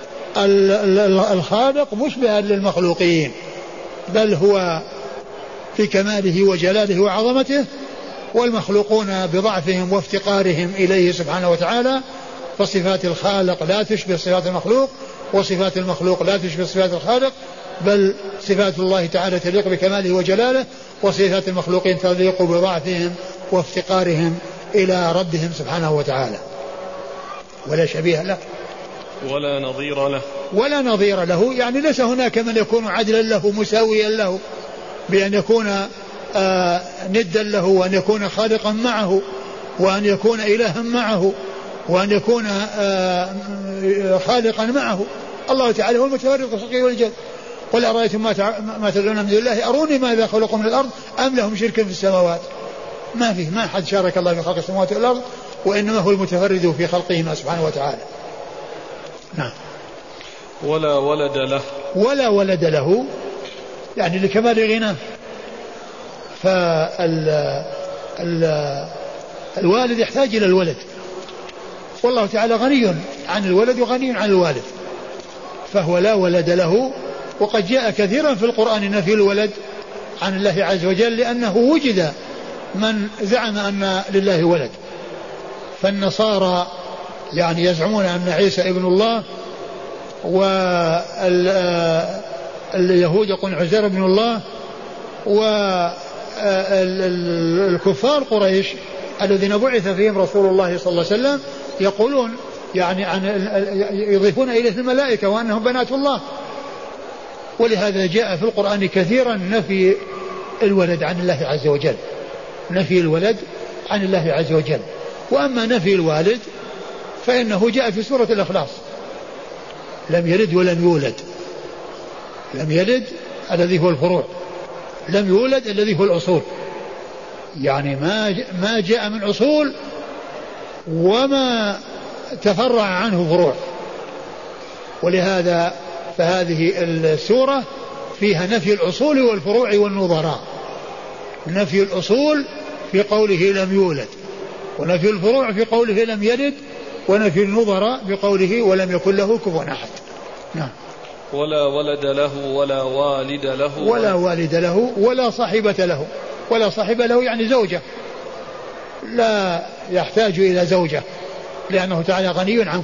الخالق مشبها للمخلوقين، بل هو في كماله وجلاله وعظمته، والمخلوقون بضعفهم وافتقارهم إليه سبحانه وتعالى، فصفات الخالق لا تشبه صفات المخلوق، وصفات المخلوق لا تشبه صفات الخالق، بل صفات الله تعالى تليق بكماله وجلاله، وصفات المخلوقين تليق بضعفهم وافتقارهم إلى ربهم سبحانه وتعالى. ولا شبيه له ولا نظير له ولا نظير له، يعني ليس هناك من يكون عدلا له مساويا له بأن يكون آه ندا له، وأن يكون خالقا معه، وأن يكون إلها معه، وأن يكون آه خالقا معه. الله تعالى هو المتفرد بالخلق والإيجاد. قل أرأيتم ما تدعون من دون الله أروني ماذا خلقوا من الأرض أم لهم شرك في السماوات. ما فيه، ما حد شارك الله في خلق السماوات والأرض، وإنما هو المتفرد في خلقهما سبحانه وتعالى. نعم. ولا ولد له ولا ولد له يعني لكمال غناه. فال الوالد يحتاج إلى الولد، والله تعالى غني عن الولد وغني عن الوالد، فهو لا ولد له. وقد جاء كثيرا في القرآن نفي الولد عن الله عز وجل، لأنه وجد من زعم أن لله ولد. فالنصارى يعني يزعمون أن عيسى ابن الله، واليهود يقولون عزير ابن الله، والكفار قريش الذين بعث فيهم رسول الله صلى الله عليه وسلم يقولون يعني عن يضيفون إليه الملائكة وأنهم بنات الله. ولهذا جاء في القرآن كثيرا نفي الولد عن الله عز وجل، نفي الولد عن الله عز وجل. وأما نفي الوالد فإنه جاء في سورة الإخلاص: لم يلد ولم يولد. لم يلد الذي هو الفروع، لم يولد الذي هو الأصول، يعني ما ما جاء من أصول وما تفرع عنه فروع. ولهذا فهذه السورة فيها نفي الأصول والفروع والنظراء. نفي الأصول في قوله لم يولد، ونفي الفروع في قوله لم يلد، ونفي النظراء بقوله ولم يكن له كفوا أحد. نعم. ولا ولد له ولا والد له ولا والد له ولا صاحبة له. ولا صاحبة له يعني زوجة، لا يحتاج إلى زوجة، لأنه تعالى غني عن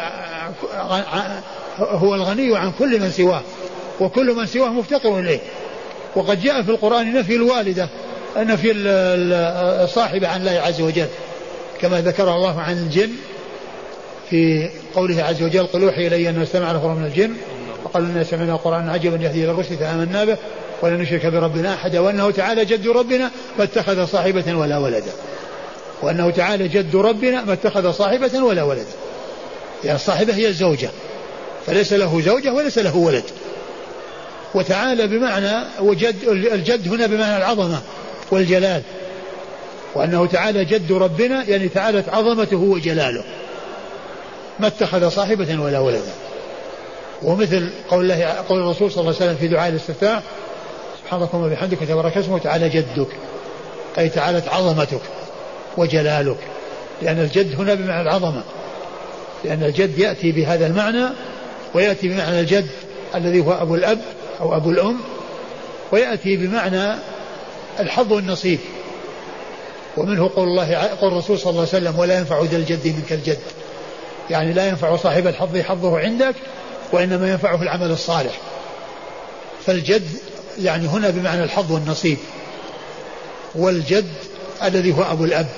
هو الغني عن كل من سواه، وكل من سواه مفتقر إليه. وقد جاء في القرآن نفي الوالدة، نفي الصاحبة عن الله عز وجل، كما ذكر الله عن الجن في قوله عز وجل: قل أوحي إلي أنه استمع نفر من الجن وقالوا إنا سمعنا قرآنا عجبا يهدي إلى الرشد فآمنا به ولن نشرك بربنا أحدا وأنه تعالى جد ربنا ما اتخذ صاحبة ولا ولدا. وأنه تعالى جد ربنا ما اتخذ صاحبة ولا ولدا، يعني الصاحبة هي الزوجة، فليس له زوجة وليس له ولد. وتعالى بمعنى وجد، الجد هنا بمعنى العظمة والجلال، وأنه تعالى جد ربنا يعني تعالت عظمته وجلاله، ما اتخذ صاحبة ولا ولدا. ومثل قول الله قول الرسول صلى الله عليه وسلم في دعاء الاستفتاح: سبحانك وبحمدك وتبارك اسمك وتعالى جدك، أي تعالت عظمتك وجلالك، لأن الجد هنا بمعنى العظمة، لأن الجد يأتي بهذا المعنى، ويأتي بمعنى الجد الذي هو أبو الأب أو أبو الأم، ويأتي بمعنى الحظ والنصيب. ومنه قول الله قول الرسول صلى الله عليه وسلم: ولا ينفع ذا الجد منك الجد، يعني لا ينفع صاحب الحظ حظه عندك، وإنما ينفعه العمل الصالح. فالجد يعني هنا بمعنى الحظ والنصيب، والجد الذي هو أبو الأب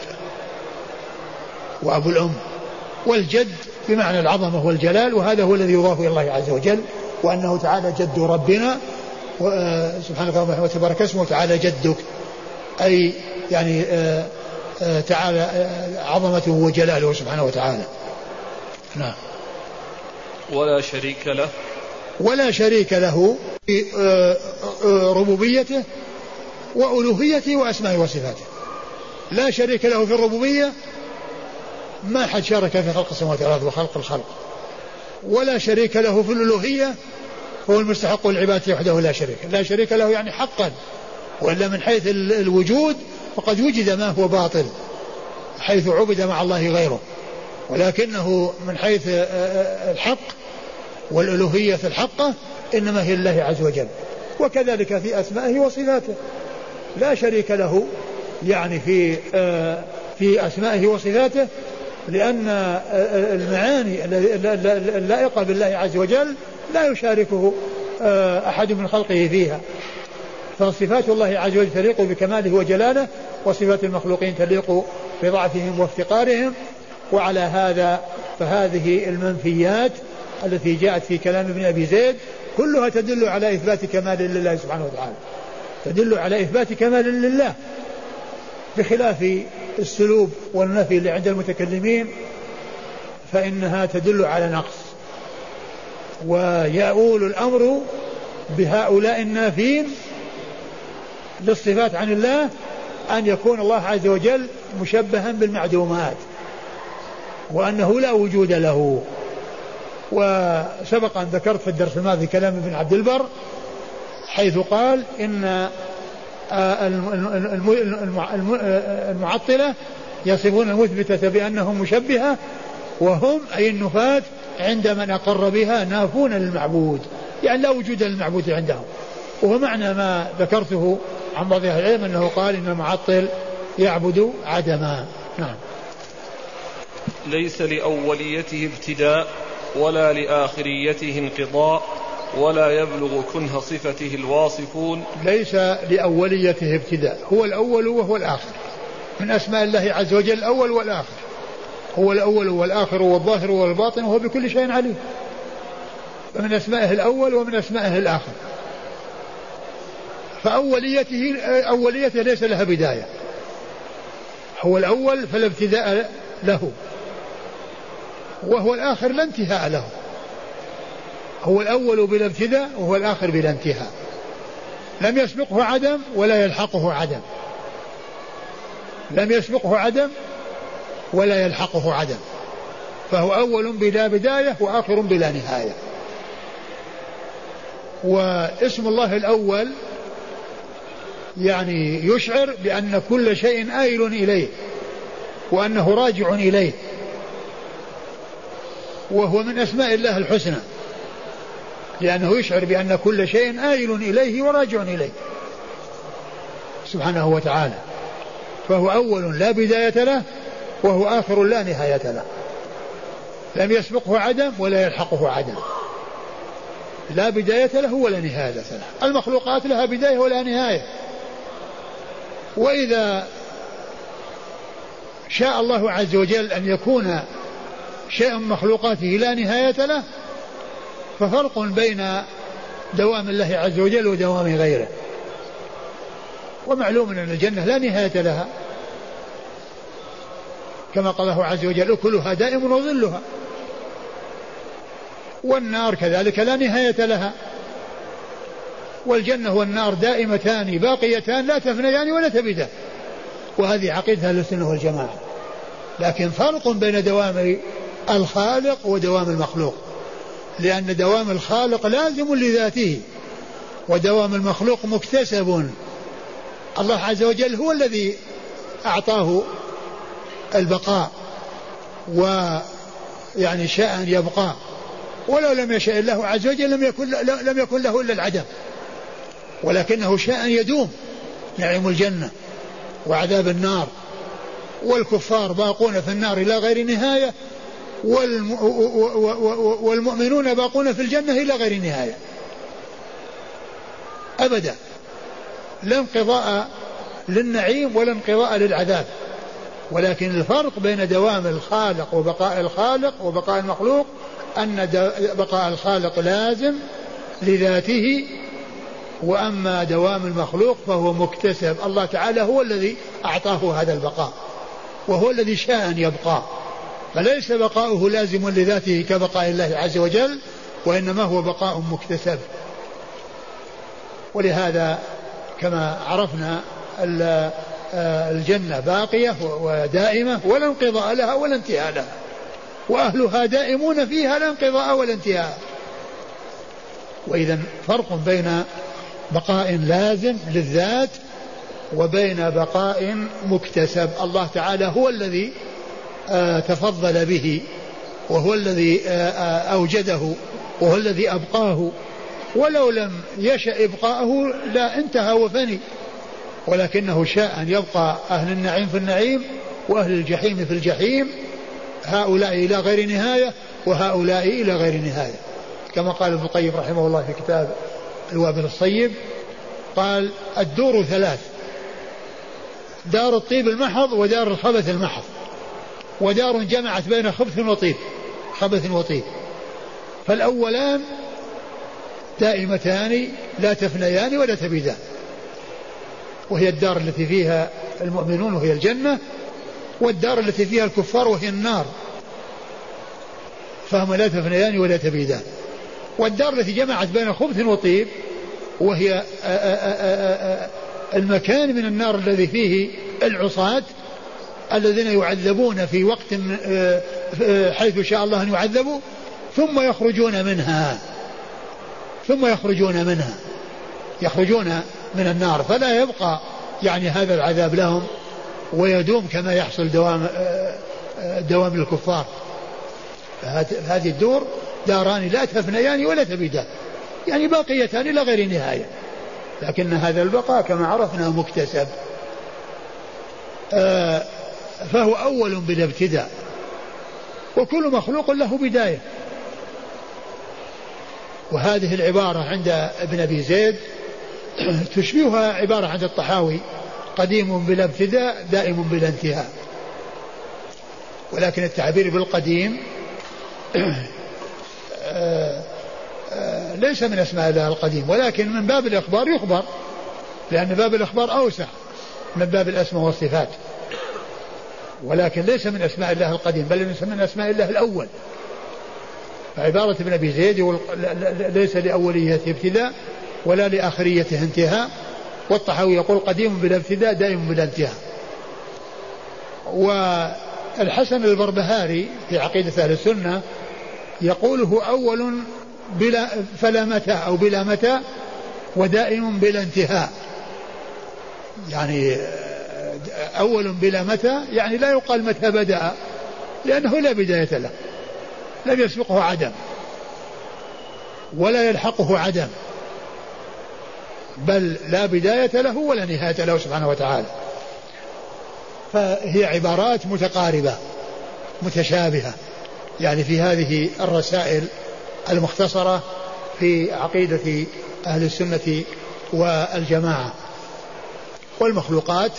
وأبو الأم، والجد بمعنى العظمة والجلال. وهذا هو الذي يضاف إلى الله عز وجل، وأنه تعالى جد ربنا سبحانك اللهم وتبارك اسمه وتعالى جدك، أي يعني تعالى عظمته وجلاله سبحانه وتعالى. نعم. ولا شريك له ولا شريك له في ربوبيته وألوهيته وأسمائه وصفاته. لا شريك له في الربوبية، ما حد شارك في خلق السماوات والأرض وخلق الخلق. ولا شريك له في الألوهية، هو المستحق العبادة وحده لا شريك. لا شريك له يعني حقا، وإلا من حيث الوجود فقد وجد ما هو باطل حيث عبد مع الله غيره، ولكنه من حيث الحق والألوهية الحقة إنما هي الله عز وجل. وكذلك في أسمائه وصفاته، لا شريك له يعني في في أسمائه وصفاته، لأن المعاني اللائقة بالله عز وجل لا يشاركه أحد من خلقه فيها. فصفات الله عز وجل تليق بكماله وجلاله، وصفات المخلوقين تليق بضعفهم وافتقارهم. وعلى هذا فهذه المنفيات التي جاءت في كلام ابن أبي زيد كلها تدل على إثبات كمال لله سبحانه وتعالى، تدل على إثبات كمال لله، بخلاف السلوب والنفي اللي عند المتكلمين فإنها تدل على نقص. ويؤول الأمر بهؤلاء النافين للصفات عن الله أن يكون الله عز وجل مشبها بالمعدومات، وأنه لا وجود له. وسبق أن ذكرت في الدرس الماضي كلام ابن عبد البر حيث قال إن المعطلة يصفون المثبتة بأنهم مشبهة، وهم أي النفاة عند من أقر بها نافون للمعبود، يعني لا وجود للمعبود عندهم. وهو معنى ما ذكرته عن بعض أهل العلم أنه قال إن المعطل يعبد عدما. نعم. ليس لأوليته ابتداء ولا لآخريته انقضاء ولا يبلغ كنه صفته الواصفون. ليس لأوليته ابتداء، هو الأول وهو الآخر، من أسماء الله عز وجل الأول والآخر، هو الأول والآخر والظاهر والباطن وهو بكل شيء عليم، فمن أسمائه الأول ومن أسمائه الآخر. فأوليته أوليته ليس لها بداية، هو الأول فلا ابتداء له، وهو الآخر لا انتهاء له، هو الأول بلا ابتداء وهو الآخر بلا انتهاء، لم يسبقه عدم ولا يلحقه عدم، لم يسبقه عدم ولا يلحقه عدم، فهو أول بلا بداية وآخر بلا نهاية. واسم الله الأول يعني يشعر بأن كل شيء آيل إليه وأنه راجع إليه، وهو من أسماء الله الحسنى، لأنه يشعر بأن كل شيء آيل إليه وراجع إليه سبحانه وتعالى، فهو أول لا بداية له وهو آخر لا نهاية له، لم يسبقه عدم ولا يلحقه عدم، لا بداية له ولا نهاية له. المخلوقات لها بداية ولا نهاية، وإذا شاء الله عز وجل أن يكون شيء من مخلوقاته لا نهاية له، ففرق بين دوام الله عز وجل ودوام غيره. ومعلوم أن الجنة لا نهاية لها، كما قال الله عز وجل أكلها دائم وظلها، والنار كذلك لا نهاية لها، والجنة والنار دائمتان باقيتان لا تفنيان ولا تبيدان، وهذه عقيدة أهل السنة والجماعة. لكن فرق بين دوام الخالق ودوام المخلوق، لأن دوام الخالق لازم لذاته ودوام المخلوق مكتسب، الله عز وجل هو الذي أعطاه البقاء ويعني شاء أن يبقى، ولو لم يشاء الله عز وجل لم يكن, لم يكن له إلا العدم، ولكنه شاء أن يدوم نعيم الجنة وعذاب النار، والكفار باقون في النار إلى غير نهاية، والمؤمنون باقون في الجنة إلى غير نهاية أبدا، لا انقضاء للنعيم ولا انقضاء للعذاب. ولكن الفرق بين دوام الخالق وبقاء الخالق وبقاء المخلوق أن بقاء الخالق لازم لذاته، وأما دوام المخلوق فهو مكتسب، الله تعالى هو الذي أعطاه هذا البقاء وهو الذي شاء أن يبقى، فليس بقاؤه لازم لذاته كبقاء الله عز وجل، وإنما هو بقاء مكتسب. ولهذا كما عرفنا الجنة باقية ودائمة ولا انقضاء لها ولا انتهاء لها، وأهلها دائمون فيها لا انقضاء ولا انتهاء. وإذا فرق بين بقاء لازم للذات وبين بقاء مكتسب، الله تعالى هو الذي تفضل به وهو الذي أوجده وهو الذي أبقاه، ولو لم يشأ إبقاءه لا انتهى وفني، ولكنه شاء أن يبقى أهل النعيم في النعيم وأهل الجحيم في الجحيم، هؤلاء إلى غير نهاية وهؤلاء إلى غير نهاية، كما قال ابن القيم رحمه الله في كتاب الوابل الصيب، قال الدور ثلاث: دار الطيب المحض ودار الخبث المحض، ودار جمعت بين خبث وطيب خبث وطيب، فالأولان دائمتان لا تفنيان ولا تبيدان، وهي الدار التي فيها المؤمنون وهي الجنة، والدار التي فيها الكفار وهي النار، فهم لا تفنيان ولا تبيدان. والدار التي جمعت بين خبث وطيب وهي المكان من النار الذي فيه العصاة الذين يعذبون في وقت حيث شاء الله أن يعذبوا ثم يخرجون منها ثم يخرجون منها يخرجون من النار، فلا يبقى يعني هذا العذاب لهم ويدوم كما يحصل دوام دوام الكفار. هذه الدور داران لا تفنيان ولا تبيدان، يعني باقيتان إلى غير نهاية، لكن هذا البقاء كما عرفنا مكتسب. آه فهو أول بلا ابتداء، وكل مخلوق له بداية. وهذه العبارة عند ابن أبي زيد تشبهها عبارة عند الطحاوي: قديم بلا ابتداء دائم بلا انتهاء. ولكن التعبير بالقديم ليس من أسماء الله القديم، ولكن من باب الإخبار يخبر، لأن باب الإخبار أوسع من باب الأسماء والصفات، ولكن ليس من أسماء الله القديم بل من أسماء الله الأول. فعبارة ابن أبي زيد ليس لأوليته ابتداء ولا لآخريته انتهاء، والطحاوي يقول قديم بلا ابتداء دائم بلا انتهاء. والحسن البربهاري في عقيدة أهل السنة يقول هو أول بلا فلا متى أو بلا متى ودائم بلا انتهاء، يعني أول بلا متى يعني لا يقال متى بدأ، لأنه لا بداية له، لم يسبقه عدم ولا يلحقه عدم، بل لا بداية له ولا نهاية له سبحانه وتعالى. فهي عبارات متقاربة متشابهة يعني في هذه الرسائل المختصرة في عقيدة أهل السنة والجماعة. والمخلوقات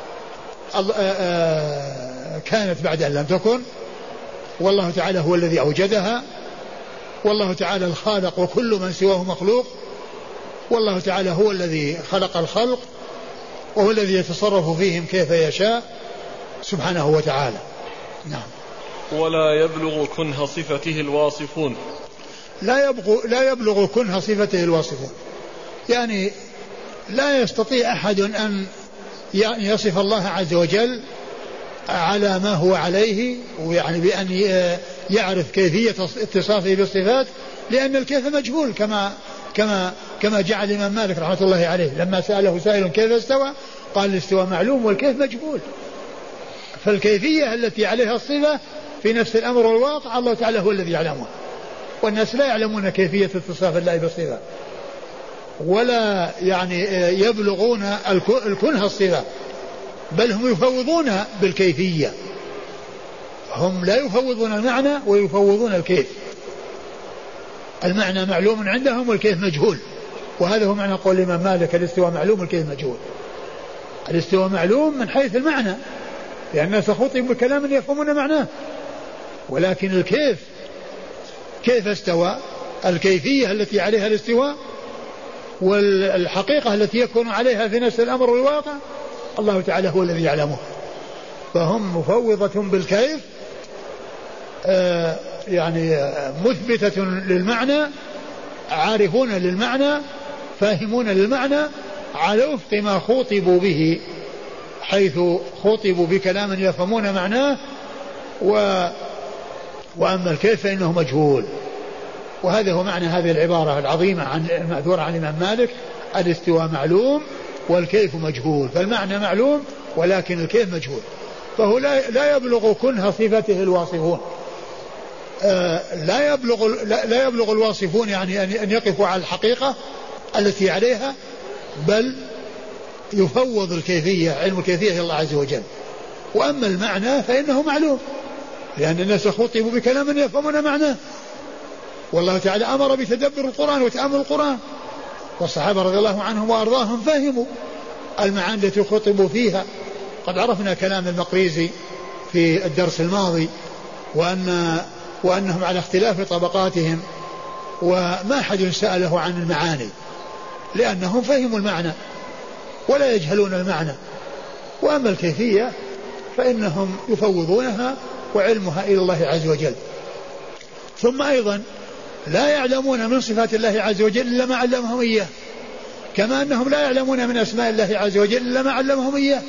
كانت بعد أن لم تكن، والله تعالى هو الذي أوجدها، والله تعالى الخالق وكل من سواه مخلوق، والله تعالى هو الذي خلق الخلق وهو الذي يتصرف فيهم كيف يشاء سبحانه وتعالى. نعم. ولا يبلغ كنه صفته الواصفون. لا يبلغ, لا يبلغ كنه صفته الواصفون، يعني لا يستطيع أحد أن يصف الله عز وجل على ما هو عليه، ويعني بأن يعرف كيفية اتصافه بالصفات، لأن الكيف مجهول، كما كما كما جعل الإمام مالك رحمة الله عليه لما سأله سائل كيف استوى قال الاستواء معلوم والكيف مجهول. فالكيفية التي عليها الصفة في نفس الأمر والواقع الله تعالى هو الذي يعلمها، والناس لا يعلمون كيفية اتصاف الله بالصفة، ولا يعني يبلغون الكنه الصفة، بل هم يفوضون بالكيفية، هم لا يفوضون المعنى ويفوضون الكيف. المعنى معلوم عندهم والكيف مجهول، وهذا هو معنى قول الإمام مالك الاستواء معلوم والكيف مجهول. الاستواء معلوم من حيث المعنى، لأن الناس خطبوا بكلام يفهمون معناه، ولكن الكيف كيف استوى، الكيفية التي عليها الاستواء والحقيقة التي يكون عليها في نفس الأمر والواقع الله تعالى هو الذي يعلمه. فهم مفوضة بالكيف، آه يعني آه مثبتة للمعنى، عارفون للمعنى، فاهمون للمعنى على وفق ما خوطبوا به، حيث خوطبوا بكلام يفهمون معناه، و وأما الكيف فإنه مجهول. وهذا هو معنى هذه العبارة العظيمة عن المأثورة عن الإمام مالك: الاستواء معلوم والكيف مجهول. فالمعنى معلوم ولكن الكيف مجهول، فهو لا, لا يبلغ كنه صفته الواصفون. آه لا يبلغ لا, لا يبلغ الواصفون يعني أن يقفوا على الحقيقة التي عليها، بل يفوض الكيفية، علم الكيفية إلى الله عز وجل. وأما المعنى فإنه معلوم، لأن الناس خطبوا بكلام يفهمون معناه، والله تعالى أمر بتدبر القرآن وتأمل القرآن، والصحابة رضي الله عنهم وأرضاهم فهموا المعاني التي خطبوا فيها. قد عرفنا كلام المقريزي في الدرس الماضي، وأن وأنهم على اختلاف طبقاتهم، وما أحد سأله عن المعاني لأنهم فهموا المعنى ولا يجهلون المعنى. وأما الكيفية فإنهم يفوضونها وعلمها إلى الله عز وجل. ثم أيضا لا يعلمون من صفات الله عز وجل إلا ما علمهم إياه، كما أنهم لا يعلمون من أسماء الله عز وجل إلا ما علمهم إياه،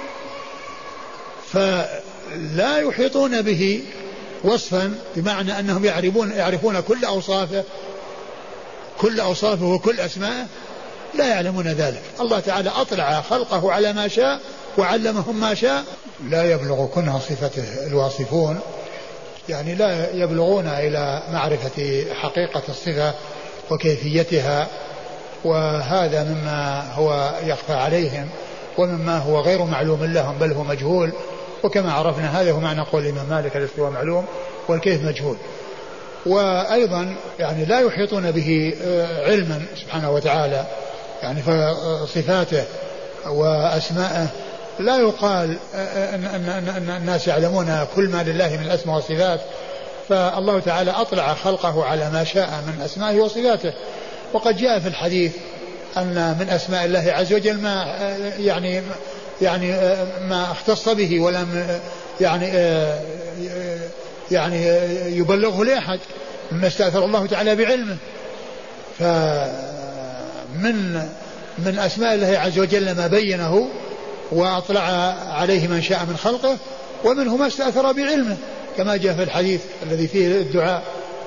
فلا يحيطون به وصفا، بمعنى أنهم يعرفون, يعرفون كل أوصافه كل أوصافه وكل أسماءه لا يعلمون ذلك. الله تعالى أطلع خلقه على ما شاء وعلمهم ما شاء. لا يبلغ كنه صفته الواصفون، يعني لا يبلغون إلى معرفة حقيقة الصفة وكيفيتها، وهذا مما هو يخفى عليهم ومما هو غير معلوم لهم بل هو مجهول. وكما عرفنا هذا هو معنى قول الإمام مالك الاستواء معلوم والكيف مجهول. وأيضا يعني لا يحيطون به علما سبحانه وتعالى، يعني فصفاته وأسماءه لا يقال أن, أن, أن الناس يعلمون كل ما لله من الأسماء والصفات، فالله تعالى أطلع خلقه على ما شاء من أسمائه وصفاته. وقد جاء في الحديث أن من أسماء الله عز وجل ما يعني يعني ما اختص به ولم يعني يعني يبلغه لأحد مما استأثر الله تعالى بعلمه. فمن من أسماء الله عز وجل ما بينه وأطلع عليه من شاء من خلقه، ومنه ما استأثر بعلمه كما جاء في الحديث الذي فيه الدعاء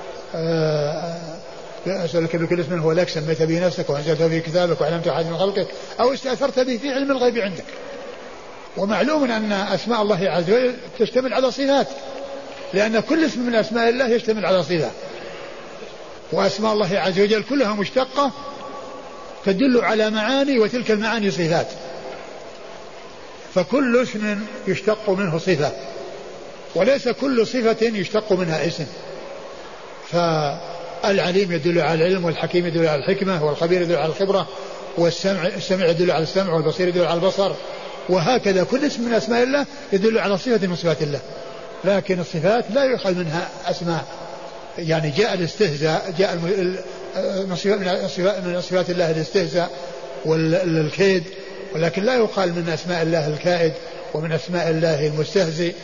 أسألك بكل اسم هو لك سميت به نفسك وأنزلته في كتابك وعلمت أحد من خلقك أو استأثرت به في علم الغيب عندك. ومعلوم أن أسماء الله عز وجل تشتمل على صفات، لأن كل اسم من أسماء الله يشتمل على صفات، وأسماء الله عز وجل كلها مشتقة تدل على معاني، وتلك المعاني صفات، فكل اسم يشتق منه صفة وليس كل صفة يشتق منها اسم. فالعليم يدل على العلم، والحكيم يدل على الحكمة، والخبير يدل على الخبرة، والسمع السمع يدل على السمع، والبصير يدل على البصر، وهكذا كل اسم من أسماء الله يدل على صفة من صفات الله. لكن الصفات لا يؤخذ منها أسماء، يعني جاء الاستهزاء، جاء من صفات الله الاستهزاء والكيد، ولكن لا يقال من أسماء الله الكائد ومن أسماء الله المستهزئ.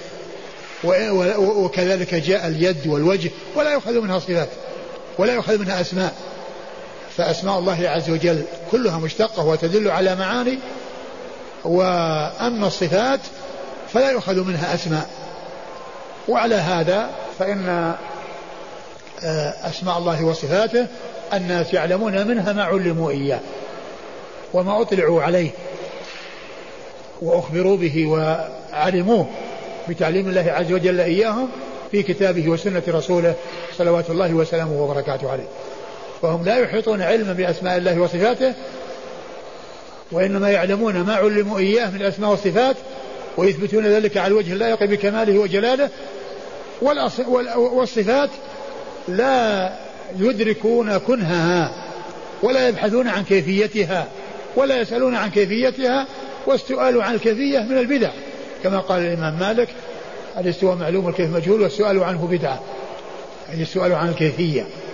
وكذلك جاء اليد والوجه ولا يؤخذ منها صفات ولا يؤخذ منها أسماء. فأسماء الله عز وجل كلها مشتقة وتدل على معاني، وأما الصفات فلا يؤخذ منها أسماء. وعلى هذا فإن أسماء الله وصفاته الناس يعلمون منها ما علموا إياه وما أطلعوا عليه وأخبروا به وعلموه بتعليم الله عز وجل إياهم في كتابه وسنة رسوله صلوات الله وسلامه وبركاته عليه. فهم لا يحيطون علما بأسماء الله وصفاته، وإنما يعلمون ما علموا إياه من الأسماء والصفات، ويثبتون ذلك على الوجه اللائق بكماله وجلاله. والصفات لا يدركون كنهها ولا يبحثون عن كيفيتها ولا يسألون عن كيفيتها، والسؤال عن الكيفية من البدع، كما قال الإمام مالك الاستواء معلوم والكيف مجهول والسؤال عنه بدعة، أي السؤال عن الكيفية.